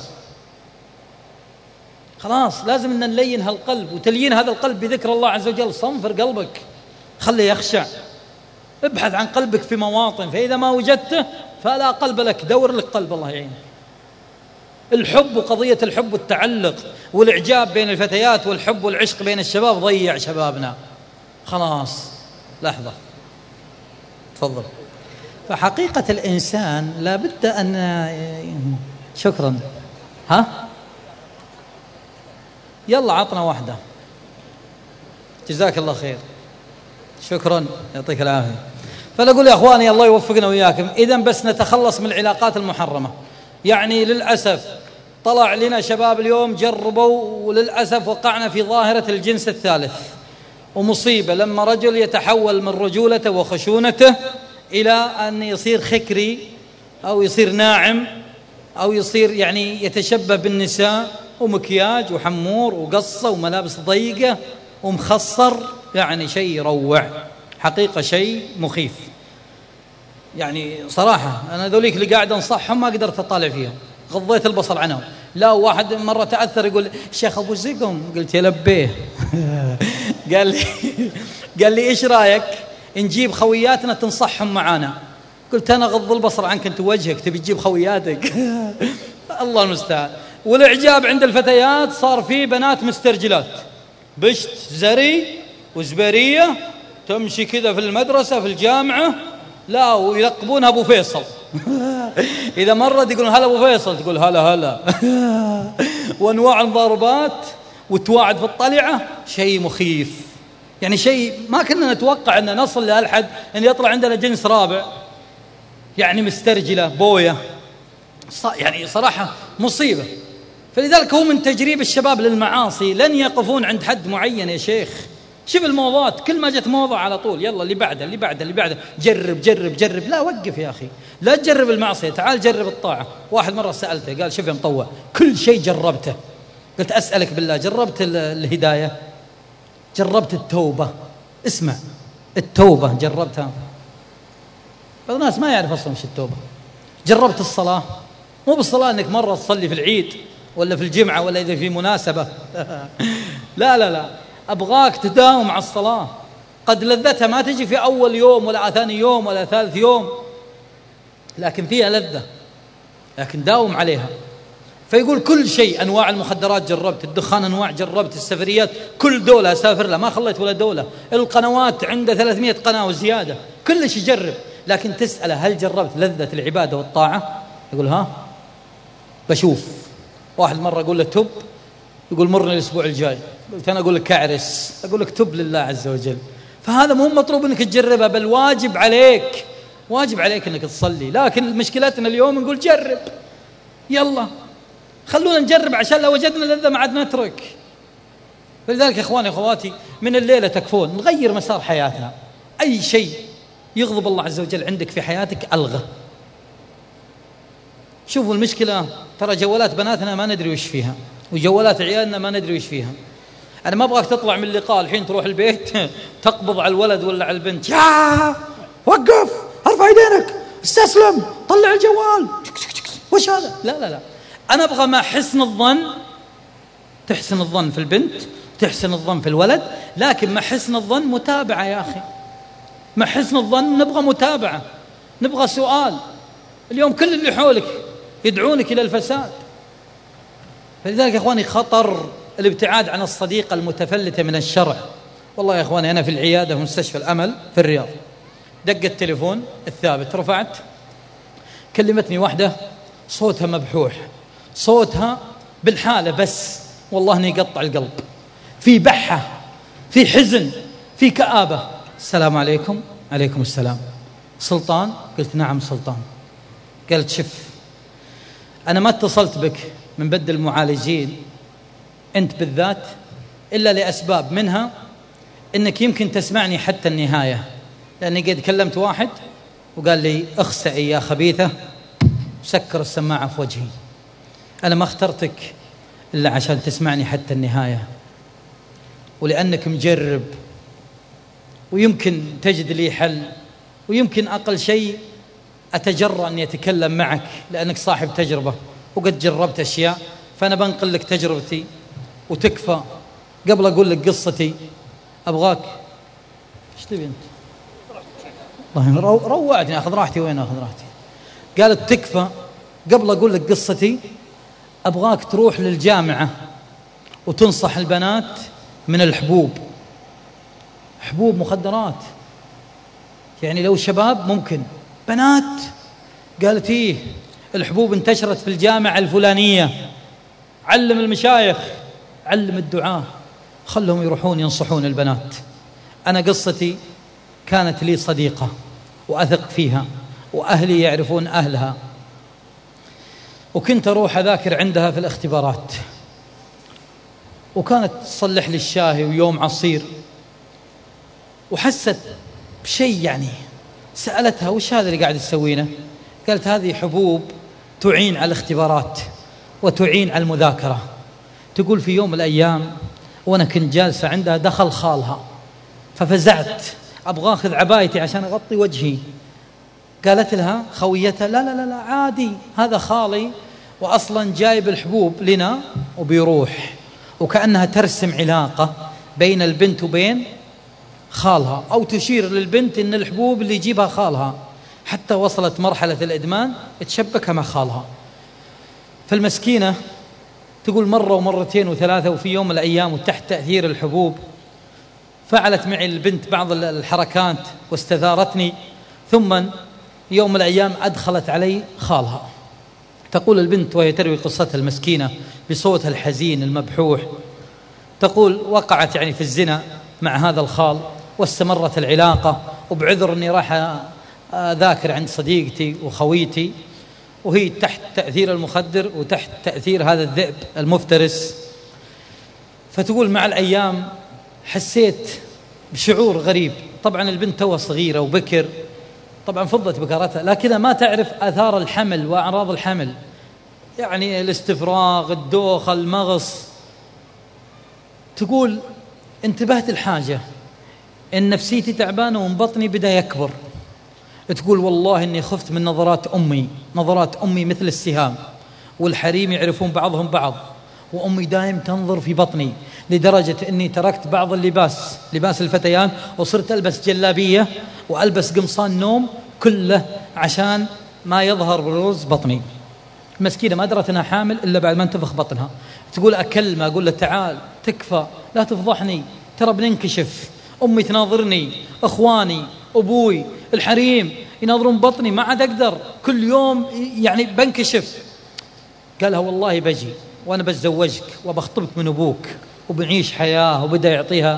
خلاص لازم أن نلين هالقلب، وتليين هذا القلب بذكر الله عز وجل. صنفر قلبك، خليه يخشع. ابحث عن قلبك في مواطن، فإذا ما وجدته فلا قلب لك. دور لك قلب، الله يعينك. الحب وقضية الحب والتعلق والإعجاب بين الفتيات والحب والعشق بين الشباب ضيع شبابنا. خلاص لحظة تفضل. فحقيقة الإنسان لابد أن شكرا يلا عطنا واحدة، جزاك الله خير، شكرا يعطيك العافية. فنقول يا أخواني الله يوفقنا وإياكم. إذن بس نتخلص من العلاقات المحرمة. يعني للأسف طلع لنا شباب اليوم جربوا، وللأسف وقعنا في ظاهرة الجنس الثالث، ومصيبة لما رجل يتحول من رجولته وخشونته إلى أن يصير خكري، أو يصير ناعم، أو يصير يعني يتشبه بالنساء، ومكياج وحمور وقصة وملابس ضيقة ومخصر. يعني شيء يروع، حقيقة شيء مخيف. يعني صراحة أنا ذوليك اللي قاعد أنصحهم ما قدرت أطالع فيهم، غضيت البصر عنهم. لا واحد مرة تأثر يقول شيخ أبو زقم، قلت يا لبيه قال لي إيش رأيك نجيب خوياتنا تنصحهم معانا؟ قلت أنا غض البصر عنك، أنت وجهك تبي تجيب خوياتك الله المستعان. والإعجاب عند الفتيات صار فيه بنات مسترجلات، بشت زري وزبيرية، تمشي كذا في المدرسة في الجامعة، لا ويلقبونها أبو فيصل إذا مرت يقولون هلا أبو فيصل، تقول هلا هلا. وأنواع الضربات وتواعد في الطلعة شيء مخيف، يعني شيء ما كنا نتوقع أن نصل لهالحد أن يطلع عندنا جنس رابع، يعني مسترجلة بوية، يعني صراحة مصيبة. فلذلك هو من تجريب الشباب للمعاصي لن يقفون عند حد معين يا شيخ. شوف الموضات، كل ما جت موضة على طول يلا اللي بعده اللي بعده اللي بعده، جرب جرب جرب. لا وقف يا أخي، لا تجرب المعصية، تعال جرب الطاعة. واحد مرة سألته قال شوف يا مطوع كل شيء جربته، قلت أسألك بالله جربت الهداية؟ جربت التوبة؟ اسمع، التوبة جربتها؟ بعض الناس ما يعرف أصلا وش التوبة. جربت الصلاة؟ مو بالصلاة أنك مرة تصلي في العيد ولا في الجمعة ولا إذا في مناسبة. لا لا لا، أبغاك تداوم على الصلاة. قد لذتها ما تجي في أول يوم ولا ثاني يوم ولا ثالث يوم، لكن فيها لذة، لكن داوم عليها. فيقول كل شيء، أنواع المخدرات جربت، الدخان أنواع جربت، السفريات كل دولة أسافر لها ما خليت ولا دولة، القنوات عنده 300 قناة وزيادة، كل شيء جرب. لكن تسأله هل جربت لذة العبادة والطاعة؟ يقول ها بشوف. واحد مرة أقول له تب، يقول مرني الأسبوع الجاي. قلت أنا أقول لك أعرس، أقول لك تب لله عز وجل. فهذا مو مطلوب أنك تجربها، بل واجب عليك، واجب عليك أنك تصلي. لكن مشكلتنا اليوم نقول جرب، يلا خلونا نجرب عشان لو وجدنا لذة ما عاد نترك. فلذلك يا إخواني أخواتي من الليلة تكفون، نغير مسار حياتنا. أي شيء يغضب الله عز وجل عندك في حياتك ألغه. شوفوا المشكلة، ترى جوالات بناتنا ما ندري وش فيها، وجوالات عيالنا ما ندري وش فيها. أنا ما أبغاك تطلع من اللقاء الحين تروح البيت تقبض على الولد ولا على البنت، يا وقف ارفع يدينك استسلم طلع الجوال وش هذا. لا لا لا، أنا أبغى مع حسن الظن، تحسن الظن في البنت تحسن الظن في الولد، لكن مع حسن الظن متابعة يا أخي. مع حسن الظن نبغى متابعة، نبغى سؤال. اليوم كل اللي حولك يدعونك إلى الفساد. فلذلك يا إخواني خطر الابتعاد عن الصديقة المتفلتة من الشرع. والله يا إخواني أنا في العيادة في مستشفى الأمل في الرياض، دق التليفون الثابت، رفعت، كلمتني واحدة صوتها مبحوح، صوتها بالحالة بس والله إنه يقطع القلب، في بحة، في حزن، في كآبة. السلام عليكم. عليكم السلام. سلطان؟ قلت نعم سلطان. قالت شف، أنا ما اتصلت بك من بد المعالجين أنت بالذات إلا لأسباب، منها أنك يمكن تسمعني حتى النهاية، لأني قد كلمت واحد وقال لي اخسئي يا خبيثة وسكر السماعة في وجهي. أنا ما اخترتك إلا عشان تسمعني حتى النهاية، ولأنك مجرب ويمكن تجد لي حل، ويمكن أقل شيء أتجرأ أني أتكلم معك لأنك صاحب تجربة وقد جربت أشياء، فأنا بنقل لك تجربتي وتكفى. قبل أقول لك قصتي أبغاك إيش تبي أنت؟ الله روعتني، أخذ راحتي. وين أخذ راحتي؟ قالت تكفى. قبل أقول لك قصتي أبغاك تروح للجامعة وتنصح البنات من الحبوب، حبوب مخدرات. يعني لو شباب ممكن، بنات. قالت إيه الحبوب انتشرت في الجامعة الفلانية، علم المشايخ علم الدعاة، خلهم يروحون ينصحون البنات. أنا قصتي كانت لي صديقة وأثق فيها وأهلي يعرفون أهلها، وكنت أروح أذاكر عندها في الاختبارات، وكانت تصلح لي الشاهي ويوم عصير، وحست بشيء يعني. سألتها وش هذا اللي قاعد تسوينه؟ قالت هذه حبوب تعين على الاختبارات وتعين على المذاكرة. تقول في يوم من الأيام وأنا كنت جالسة عندها دخل خالها، ففزعت أبغى أخذ عبايتي عشان أغطي وجهي. قالت لها خويتها لا لا لا لا عادي، هذا خالي وأصلا جايب الحبوب لنا وبيروح، وكأنها ترسم علاقة بين البنت وبين خالها، أو تشير للبنت إن الحبوب اللي يجيبها خالها، حتى وصلت مرحلة الإدمان تشبكها مع خالها. فالمسكينة تقول مرة ومرتين وثلاثة، وفي يوم من الأيام وتحت تأثير الحبوب فعلت معي البنت بعض الحركات واستثارتني، ثم يوم من الأيام أدخلت علي خالها. تقول البنت وهي تروي قصتها المسكينة بصوتها الحزين المبحوح، تقول وقعت يعني في الزنا مع هذا الخال، واستمرت العلاقة، وبعذر أني راح ذاكر عند صديقتي وخويتي، وهي تحت تأثير المخدر وتحت تأثير هذا الذئب المفترس. فتقول مع الأيام حسيت بشعور غريب. طبعا البنت توها صغيرة وبكر، طبعا فضت بكارتها، لكنها ما تعرف آثار الحمل وأعراض الحمل، يعني الاستفراغ، الدوخة، المغص. تقول انتبهت الحاجة إن نفسيتي تعبانة ومن بطني بدأ يكبر. تقول والله إني خفت من نظرات أمي مثل السهام، والحريم يعرفون بعضهم بعض، وأمي دائم تنظر في بطني، لدرجة أني تركت بعض لباس الفتيان وصرت ألبس جلابية وألبس قمصان نوم كله عشان ما يظهر بروز بطني. المسكينة ما درت أنها حامل إلا بعد ما انتفخ بطنها. تقول أكلمه أقول له تعال تكفى لا تفضحني، ترى بننكشف، أمي تناظرني، أخواني، أبوي، الحريم يناظرون بطني، ما عاد أقدر، كل يوم يعني بنكشف. قالها والله بجي وأنا بتزوجك وبخطبك من أبوك وبنعيش حياة. وبدأ يعطيها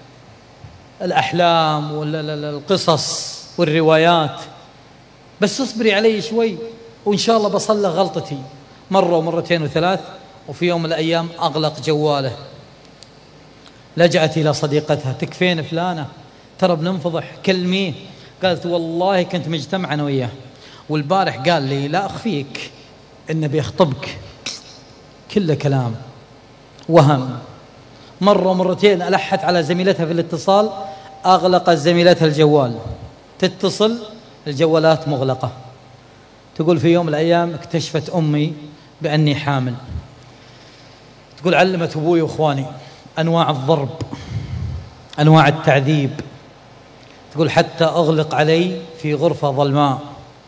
الأحلام والقصص والروايات، بس اصبري علي شوي وإن شاء الله بصلح غلطتي. مرة ومرتين وثلاث، وفي يوم من الأيام أغلق جواله. لجأت إلى صديقتها، تكفين فلانة ترى بننفضح، كلميه. قالت والله كنت مجتمع أنا وياه، والبارح قال لي لا أخفيك إنه بيخطبك. كله كلام وهم. مرة ومرتين ألحت على زميلتها في الاتصال، أغلقت زميلتها الجوال، تتصل الجوالات مغلقة. تقول في يوم من الأيام اكتشفت أمي بأني حامل. تقول علمت أبوي وإخواني أنواع الضرب، أنواع التعذيب. تقول حتى أغلق علي في غرفة ظلماء.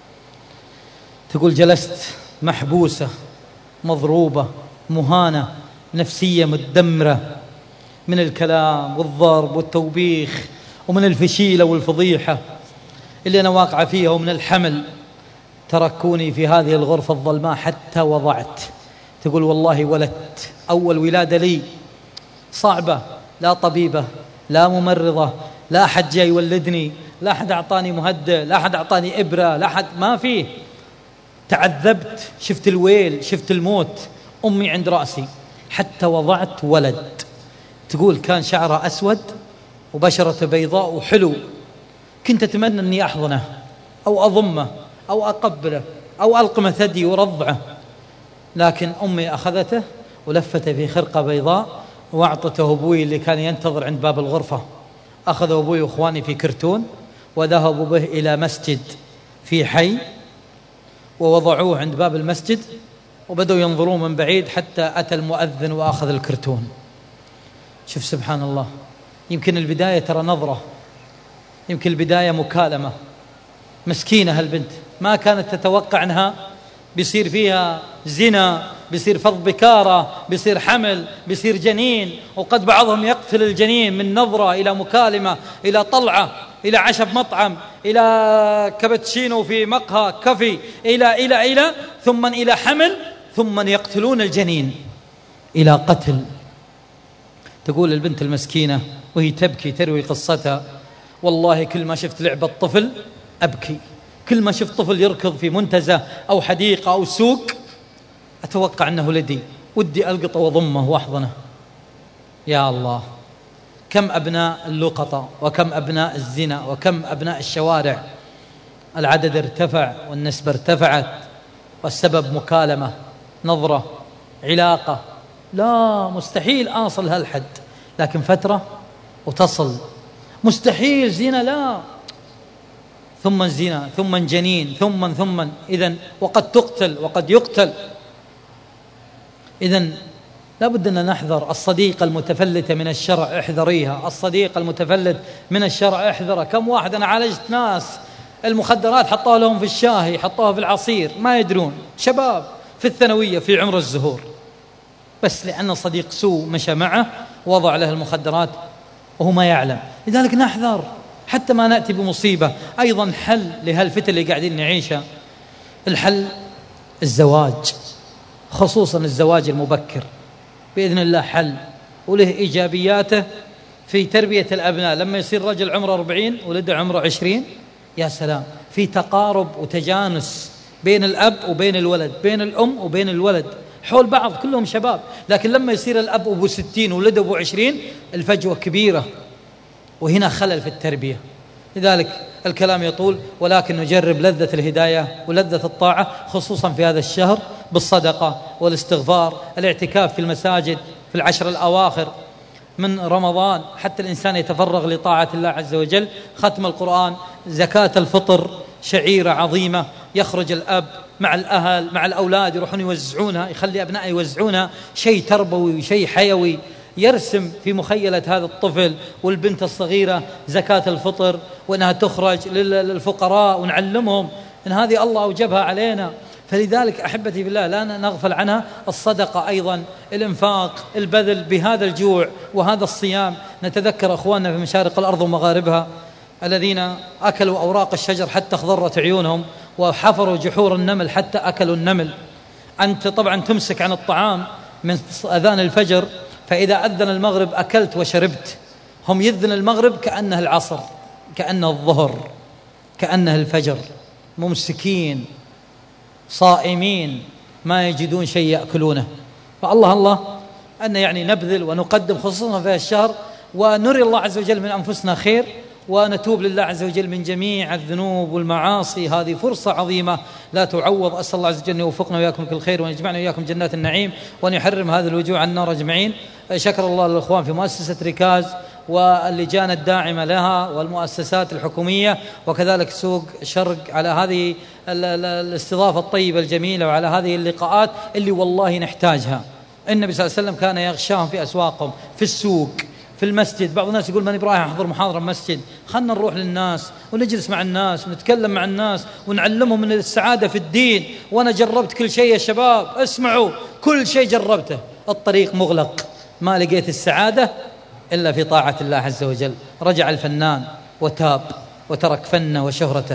تقول جلست محبوسة، مضروبة، مهانة، نفسية مدمرة من الكلام والضرب والتوبيخ ومن الفشيلة والفضيحة اللي أنا واقعة فيها، ومن الحمل. تركوني في هذه الغرفة الظلماء حتى وضعت. تقول والله ولدت، أول ولادة لي صعبة، لا طبيبة لا ممرضة، لا أحد جاي يولدني، لا أحد أعطاني مهدئ، لا أحد أعطاني إبرة، لا أحد، ما فيه. تعذبت، شفت الويل، شفت الموت، أمي عند رأسي حتى وضعت ولد. تقول كان شعره أسود وبشرته بيضاء وحلو، كنت أتمنى أني أحضنه أو أضمه أو أقبله أو ألقمه ثدي ورضعه، لكن أمي أخذته ولفته في خرقة بيضاء وأعطته أبوي اللي كان ينتظر عند باب الغرفة. أخذ أبوي وإخواني في كرتون وذهبوا به إلى مسجد في حي، ووضعوه عند باب المسجد وبدأوا ينظرون من بعيد حتى أتى المؤذن وأخذ الكرتون. شوف سبحان الله، يمكن البداية ترى نظرة، يمكن البداية مكالمة. مسكينة هالبنت ما كانت تتوقع أنها بيصير فيها زنا، بيصير فض بكارة، بيصير حمل، بيصير جنين. وقد بعضهم يقتل الجنين من نظرة إلى مكالمة إلى طلعة إلى عشب مطعم إلى كابتشينو في مقهى كافي إلى ثم إلى حمل، ثم يقتلون الجنين إلى قتل. تقول البنت المسكينة وهي تبكي تروي قصتها، والله كل ما شفت لعبة طفل أبكي، كل ما شفت طفل يركض في منتزه أو حديقة أو سوق أتوقع أنه ولدي، ودي ألقطه وضمه وأحضنه. يا الله، كم أبناء اللقطة وكم أبناء الزنا وكم أبناء الشوارع. العدد ارتفع والنسبة ارتفعت، والسبب مكالمة، نظرة، علاقة. لا، مستحيل أصل هالحد، لكن فترة وتصل. مستحيل زنا، لا، ثم الزنا ثم جنين ثم إذن وقد تقتل وقد يقتل. إذن لابد أن نحذر. الصديقة المتفلتة من الشرع احذريها، الصديق المتفلت من الشرع احذره. كم واحد أنا عالجت ناس المخدرات حطوها لهم في الشاهي، حطوها في العصير، ما يدرون، شباب في الثانوية في عمر الزهور، بس لأن صديق سوء مشى معه وضع له المخدرات وهو ما يعلم. لذلك نحذر حتى ما نأتي بمصيبة. أيضا حل لهالفتن اللي قاعدين نعيشها، الحل الزواج، خصوصا الزواج المبكر بإذن الله حل، وله إيجابياته في تربية الأبناء. لما يصير رجل عمره 40 ولده عمره 20، يا سلام، في تقارب وتجانس بين الأب وبين الولد، بين الأم وبين الولد، حول بعض كلهم شباب. لكن لما يصير الأب أبو 60 وولده أبو 20، الفجوة كبيرة، وهنا خلل في التربية. لذلك الكلام يطول، ولكن نجرب لذة الهداية ولذة الطاعة، خصوصا في هذا الشهر، بالصدقة والاستغفار، الاعتكاف في المساجد في العشر الأواخر من رمضان حتى الإنسان يتفرغ لطاعة الله عز وجل، ختم القرآن، زكاة الفطر شعيرة عظيمة، يخرج الأب مع الأهل مع الأولاد يروحون يوزعونها، يخلي أبنائه يوزعونها، شيء تربوي شيء حيوي، يرسم في مخيلة هذا الطفل والبنت الصغيرة زكاة الفطر، وأنها تخرج للفقراء، ونعلمهم أن هذه الله أوجبها علينا. فلذلك أحبتي بالله لا نغفل عنها. الصدقة أيضا، الإنفاق، البذل بهذا الجوع وهذا الصيام. نتذكر أخواننا في مشارق الأرض ومغاربها الذين أكلوا أوراق الشجر حتى اخضرت عيونهم، وحفروا جحور النمل حتى أكلوا النمل. أنت طبعا تمسك عن الطعام من أذان الفجر، فإذا أذن المغرب أكلت وشربت. هم يذن المغرب كأنه العصر، كأنه الظهر، كأنه الفجر، ممسكين صائمين ما يجدون شيء يأكلونه. فالله الله أن يعني نبذل ونقدم خصوصا في الشهر، ونري الله عز وجل من أنفسنا خير، ونتوب لله عز وجل من جميع الذنوب والمعاصي. هذه فرصة عظيمة لا تعوض. أسأل الله عز وجل أن يوفقنا وإياكم كل خير، وأن يجمعنا وإياكم جنات النعيم، وأن يحرم هذا الوجوع عن النار أجمعين. شكر الله للإخوان في مؤسسة ركاز واللجان الداعمة لها والمؤسسات الحكومية، وكذلك سوق شرق على هذه الاستضافة الطيبة الجميلة، وعلى هذه اللقاءات اللي والله نحتاجها. النبي صلى الله عليه وسلم كان يغشاهم في أسواقهم، في السوق، في المسجد. بعض الناس يقول ماني برايح أحضر محاضرة مسجد، خلنا نروح للناس ونجلس مع الناس ونتكلم مع الناس ونعلمهم من السعادة في الدين. وأنا جربت كل شيء يا شباب، اسمعوا، كل شيء جربته، الطريق مغلق، ما لقيت السعادة إلا في طاعة الله عز وجل. رجع الفنان وتاب وترك فنه وشهرته،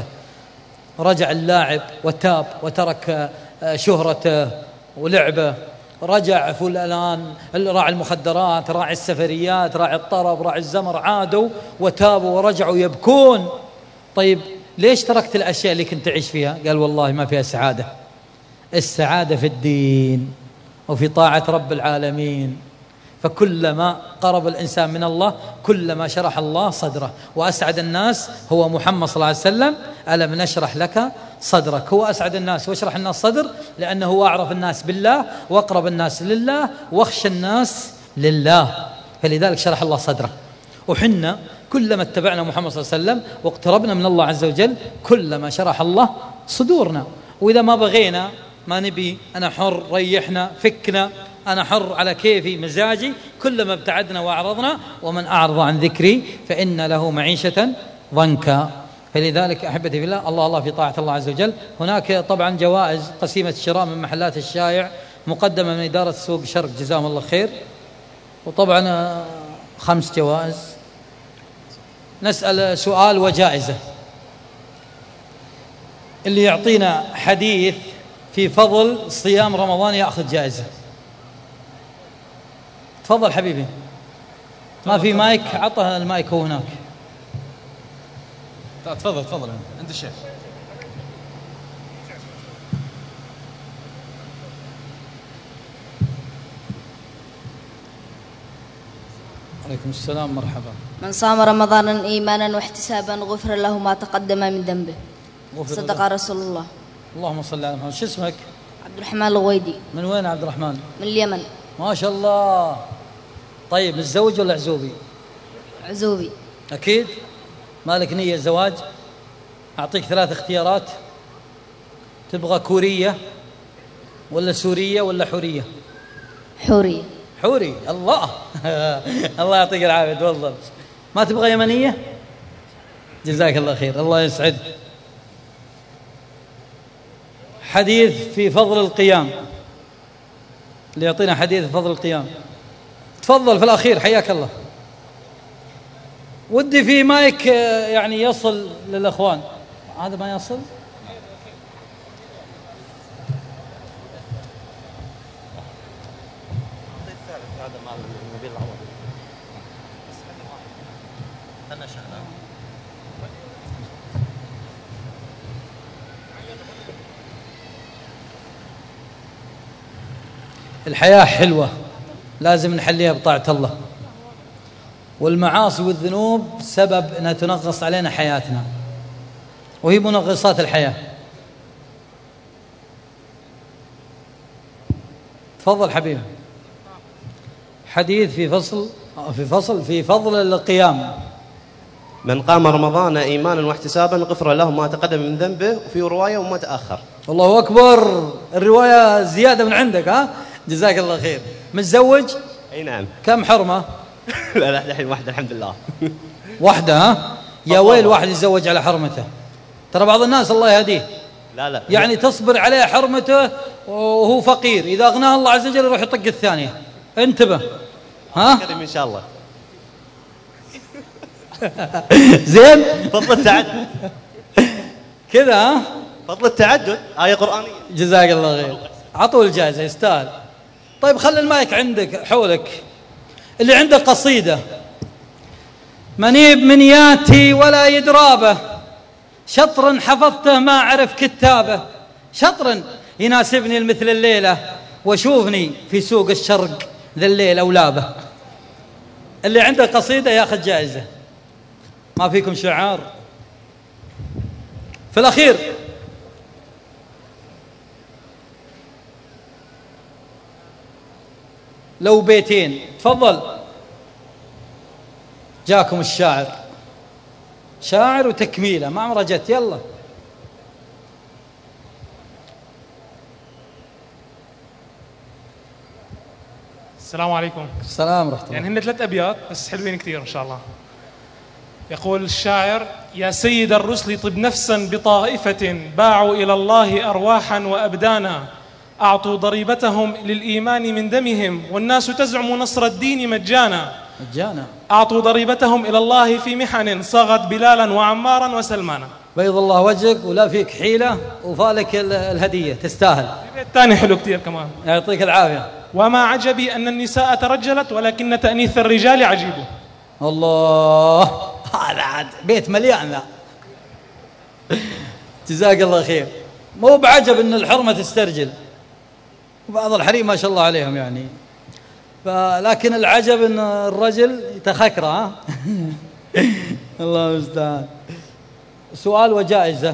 رجع اللاعب وتاب وترك شهرته ولعبه، رجع فلان راعي المخدرات، راعي السفريات، راعي الطرب، راعي الزمر، عادوا وتابوا ورجعوا يبكون. طيب ليش تركت الأشياء اللي كنت تعيش فيها؟ قال والله ما فيها سعادة. السعادة في الدين وفي طاعة رب العالمين. فكلما قرب الإنسان من الله كلما شرح الله صدره. وأسعد الناس هو محمد صلى الله عليه وسلم. ألم نشرح لك صدرك. هو أسعد الناس واشرح الناس صدر، لأنه هو أعرف الناس بالله وأقرب الناس لله واخشى الناس لله، فلذلك شرح الله صدره. وحنا كلما اتبعنا محمد صلى الله عليه وسلم واقتربنا من الله عز وجل كلما شرح الله صدورنا. وإذا ما بغينا، ما نبي، أنا حر، ريحنا، فكنا، أنا حر على كيفي مزاجي، كلما ابتعدنا وأعرضنا. ومن أعرض عن ذكري فإن له معيشة ضنكا. فلذلك أحبتي في الله، الله في طاعة الله عز وجل. هناك طبعا جوائز قسيمة الشراء من محلات الشايع مقدمة من إدارة سوق شرق، جزاهم الله خير. وطبعا 5 جوائز. نسأل سؤال وجائزة. اللي يعطينا حديث في فضل صيام رمضان يأخذ جائزة. تفضل حبيبي. ما في مايك، عطها المايك هو هناك. تفضل عند الشيخ. عليكم السلام، مرحبا. من صام رمضانا إيمانا واحتسابا غفر له ما تقدم من ذنبه. صدق رسول الله. اللهم صل على محمد. شو اسمك؟ عبد الرحمن الغويدي. من وين عبد الرحمن؟ من اليمن. ما شاء الله. طيب متزوج ولا عزوبي؟ عزوبي. أكيد. مالك نية الزواج؟ أعطيك 3 اختيارات. تبغى كورية ولا سورية ولا حورية؟ حورية. حوري. الله الله يعطيك العافية. تفضل. ما تبغى يمنية؟ جزاك الله خير، الله يسعد. حديث في فضل القيام، اللي يعطينا حديث في فضل القيام. تفضل في الأخير، حياك الله. ودي في مايك يعني يصل للأخوان. هذا ما يصل. الحياة حلوة لازم نحليها بطاعة الله، والمعاصي والذنوب سبب أنها تنغص علينا حياتنا، وهي منغصات الحياة. تفضل حبيبي. حديث في فضل القيام. من قام رمضان إيمانا واحتسابا غفر له ما تقدم من ذنبه، وفي رواية وما تأخر. الله أكبر، الرواية زيادة من عندك. ها، جزاك الله خير. متزوج؟ أي نعم. كم حرمة؟ لا الحين واحدة الحمد لله. واحدة؟ ها، يا ويل واحد يتزوج على حرمته. ترى بعض الناس الله يهديه لا يعني تصبر عليه حرمته وهو فقير، إذا أغناه الله عز وجل يروح يطق الثانية. انتبه. ها كريم إن شاء الله. زين. فضل التعدد كذا. ها، فضل التعدد آية قرآنية. جزاك الله خير. عطوا الجائزة، يستاهل. طيب خلي المايك عندك حولك. اللي عنده قصيدة: منيب من ياتي ولا يدرابه، شطر حفظته ما عرف كتابه، شطر يناسبني المثل الليلة، وشوفني في سوق الشرق ذا الليل أولابه. اللي عنده قصيدة ياخذ جائزة. ما فيكم شعار؟ في الأخير لو بيتين. تفضل. جاكم الشاعر، شاعر وتكميلة ما عمره جت. يلا. السلام عليكم. السلام ورحمة الله. يعني هن 3 أبيات بس حلوين كثير إن شاء الله. يقول الشاعر: يا سيد الرسل طب نفسا بطائفة باعوا إلى الله أرواحا وأبدانا، أعطوا ضريبتهم للإيمان من دمهم، والناس تزعم نصر الدين مجانا. أعطوا ضريبتهم إلى الله في محن صاغت بلالا وعمارا وسلمانا. بيض الله وجهك ولا فيك حيلة وفالك الهدية، تستاهل. الثاني حلو كثير كمان. يعطيك العافية. وما عجبي أن النساء ترجلت ولكن تأنيث الرجال عجيب. الله، هذا عاد بيت مليان ذا. جزاك الله خير. مو بعجب أن الحرمة تسترجل، وبعض الحريم ما شاء الله عليهم يعني، لكن العجب أن الرجل يتخكره. ها. الله المستعان. سؤال وجائزة.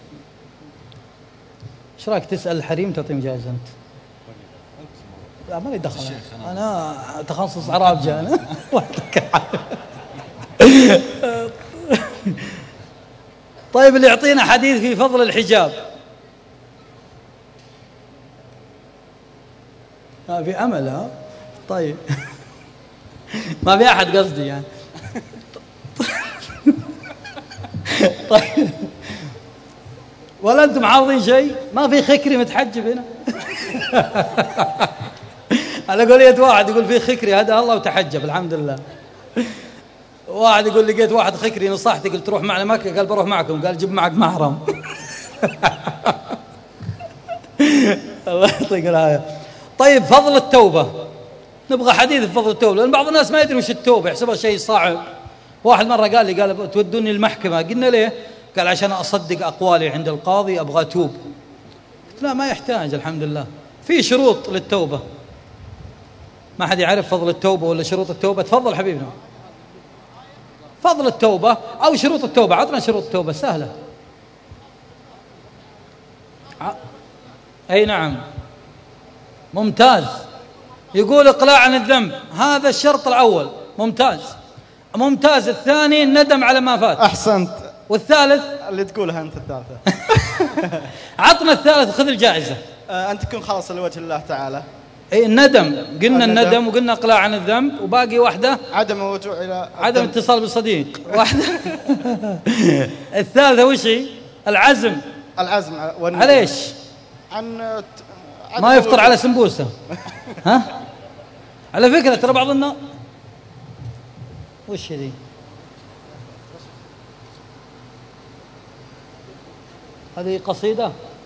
ايش رايك تسأل الحريم تعطيهم جائزة أنت؟ لا ما لي دخل، أنا تخصص عرابجة أنا. طيب اللي يعطينا حديث في فضل الحجاب. في أمل. ها طيب. ما في أحد قصدي يعني. طيب ولا أنتم عارضين شيء؟ ما في خكري متحجب هنا. على قولية واحد يقول في خكري هدى الله وتحجب الحمد لله. واحد يقول لقيت واحد خكري نصحتي قلت روح معنا مكة، قال بروح معكم، قال جيب معك محرم. الله يعطيك العافية. طيب فضل التوبة، نبغى حديث في فضل التوبة، لأن بعض الناس ما يدري وش التوبة، يحسبها شيء صعب. واحد مرة قال لي قال تودوني المحكمة، قلنا ليه؟ قال عشان أصدق أقوالي عند القاضي أبغى أتوب. قلت لا ما يحتاج الحمد لله، في شروط للتوبة. ما حد يعرف فضل التوبة ولا شروط التوبة؟ تفضل حبيبنا. فضل التوبة أو شروط التوبة، عطنا شروط التوبة سهلة. أي نعم ممتاز. يقول إقلاع عن الذنب، هذا الشرط الأول. ممتاز ممتاز. الثاني الندم على ما فات. أحسنت. والثالث اللي تقولها أنت الثالثة. عطنا الثالث، خذ الجائزة. أن تكون خالص لوجه الله تعالى. أي الندم، قلنا الندم وقلنا إقلاع عن الذنب، وباقي واحدة عدم الرجوع إلى عدم اتصال بالصديق. واحدة. الثالثة وش هي؟ العزم. العزم على ايش؟ عن ما يفطر على سمبوسة. ها؟ على فكرة ترى بعض الناس وش ذي؟ هذه قصيدة.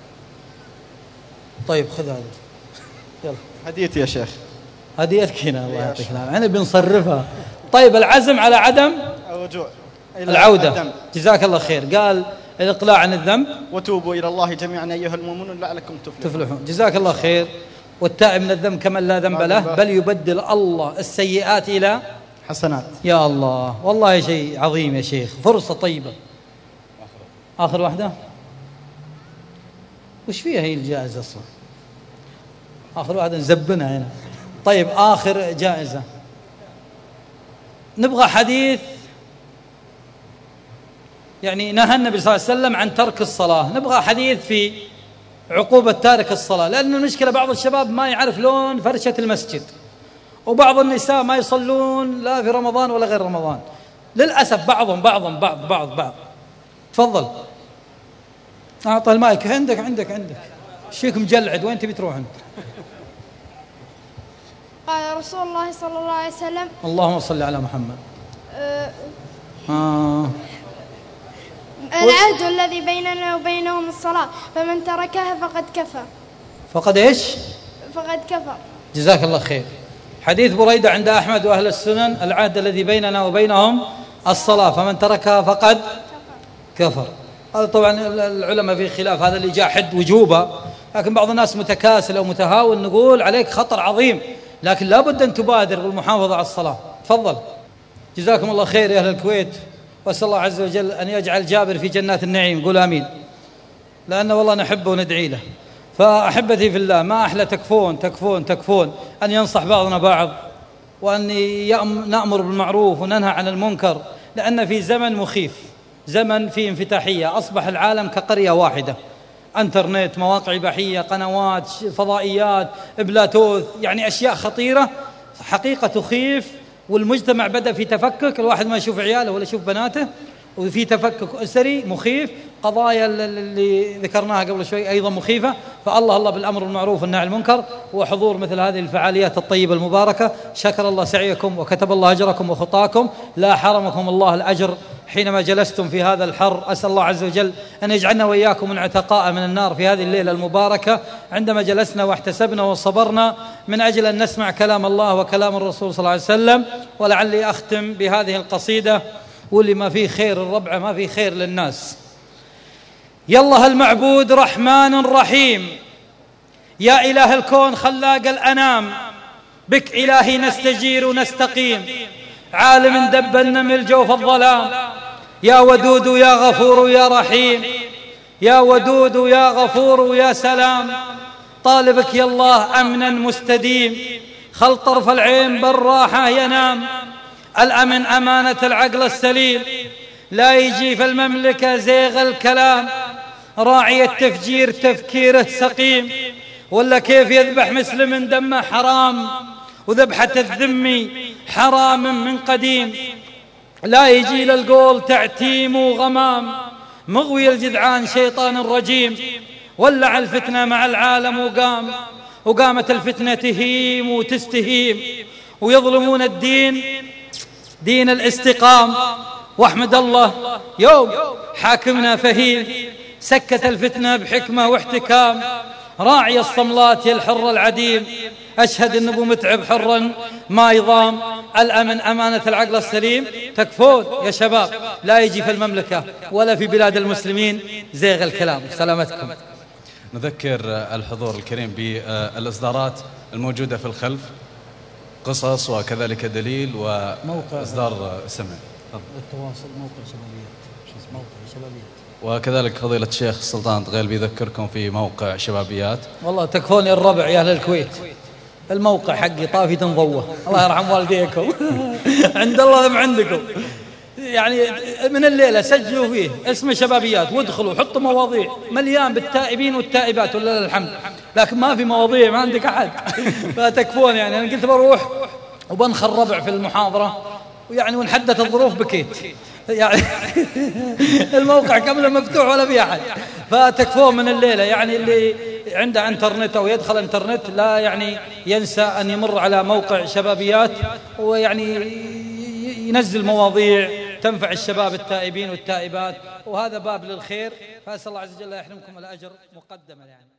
طيب خذ هذه، يلا هديتي يا شيخ. هديتك هنا، الله يعطيك العافية، احنا بنصرفها. طيب العزم على عدم الرجوع إلى العودة. الذنب. جزاك الله خير. قال الإقلاع عن الذنب، وتوبوا إلى الله جميعا أيها المؤمنون لعلكم تفلحون. جزاك الله خير. والتائب من الذنب كمن لا ذنب له، بل يبدل الله السيئات إلى حسنات. يا الله، والله شيء عظيم يا شيخ، فرصة طيبة. آخر واحدة، وش فيها هي الجائزة أصلا؟ آخر واحدة نزبنها هنا. طيب آخر جائزة، نبغى حديث يعني نهى النبي صلى الله عليه وسلم عن ترك الصلاة، نبغى حديث في عقوبة تارك الصلاة، لأن المشكلة بعض الشباب ما يعرف لون فرشة المسجد، وبعض النساء ما يصلون لا في رمضان ولا غير رمضان للأسف، بعض. تفضل، أعطى المايك. عندك شيك مجلعد، وين تبي تروح أنت؟ قال رسول الله صلى الله عليه وسلم، اللهم صل على محمد. العهد الذي بيننا وبينهم الصلاة، فمن تركها فقد كفر. فقد إيش؟ فقد كفر. جزاك الله خير. حديث بريدة عند أحمد وأهل السنن، العهد الذي بيننا وبينهم الصلاة، فمن تركها فقد كفر. هذا طبعا العلماء في خلاف، هذا اللي جاء حد وجوبه، لكن بعض الناس متكاسل أو متهاون، نقول عليك خطر عظيم، لكن لابد أن تبادر بالمحافظة على الصلاة. تفضل. جزاكم الله خير يا أهل الكويت، وأسأل الله عز وجل أن يجعل جابر في جنات النعيم. قول آمين، لأن والله نحبه وندعي له. فأحبتي في الله، ما أحلى تكفون أن ينصح بعضنا بعض، وأن نأمر بالمعروف وننهى عن المنكر، لأن في زمن مخيف، زمن في انفتاحية، أصبح العالم كقرية واحدة، انترنت، مواقع إباحية، قنوات، فضائيات، بلوتوث، يعني أشياء خطيرة حقيقة تخيف. والمجتمع بدأ في تفكك، الواحد ما يشوف عياله ولا يشوف بناته، وفي تفكك أسري مخيف. قضايا اللي ذكرناها قبل شوي أيضا مخيفة. فالله بالأمر بالمعروف والنهي عن المنكر، وحضور مثل هذه الفعاليات الطيبة المباركة. شكر الله سعيكم وكتب الله أجركم وخطاكم، لا حرمكم الله الأجر حينما جلستم في هذا الحر. أسأل الله عز وجل أن يجعلنا وإياكم من عتقاء من النار في هذه الليلة المباركة، عندما جلسنا واحتسبنا وصبرنا من أجل أن نسمع كلام الله وكلام الرسول صلى الله عليه وسلم. ولعلي أختم بهذه القصيدة، واللي ما فيه خير الربع ما فيه خير للناس. يالله المعبود رحمن رحيم، يا إله الكون خلاق الأنام، بك إلهي نستجير ونستقيم، عالم دب النمل جوف الظلام. يا ودود يا غفور يا رحيم، يا ودود يا غفور يا سلام، طالبك يا الله أمنا مستديم، خل طرف العين بالراحة ينام. الأمن أمانة العقل السليم، لا يجي في المملكة زيغ الكلام، راعي التفجير تفكيره سقيم، ولا كيف يذبح مسلم دمه حرام، وذبحة الذمي حرام من قديم. لا يجي للقول تعتيم وغمام، مغوي الجدعان شيطان الرجيم، ولع الفتنة مع العالم وقامت الفتنة تهيم وتستهيم، ويظلمون الدين دين الاستقام. واحمد الله يوم حاكمنا فهيم، سكت الفتنة بحكمة واحتكام، راعي الصملات يا الحر العديم، أشهد أن أبو متعب حرا ما يضام. الأمن أمانة العقل السليم، تكفون يا شباب، لا يجي في المملكة ولا في بلاد المسلمين زيغ الكلام. سلامتكم. نذكر الحضور الكريم بالإصدارات الموجودة في الخلف، قصص وكذلك دليل وإصدار سمع التواصل، موقع شبابيات، وكذلك فضيلة الشيخ سلطان طغيل بيذكركم في موقع شبابيات. والله تكفوني الربع يا أهل الكويت، الموقع حقي طافي تنضوه، الله يرحم والديكم عند الله ذم عندكم. يعني من الليلة سجلوا فيه اسم شبابيات، وادخلوا حطوا مواضيع، مليان بالتائبين والتائبات ولله الحمد، لكن ما في مواضيع، ما عندك أحد فتكفون. يعني أنا قلت بروح وبنخل ربع في المحاضرة، ويعني ونحدث الظروف بكيت، يعني الموقع كامل مفتوح ولا في أحد، فتكفون من الليلة. يعني اللي عنده انترنت أو يدخل انترنت لا يعني ينسى أن يمر على موقع شبابيات، ويعني ينزل مواضيع تنفع الشباب التائبين والتائبات، وهذا باب للخير، فأسأل الله عز وجل يحرمكم الأجر مقدما يعني.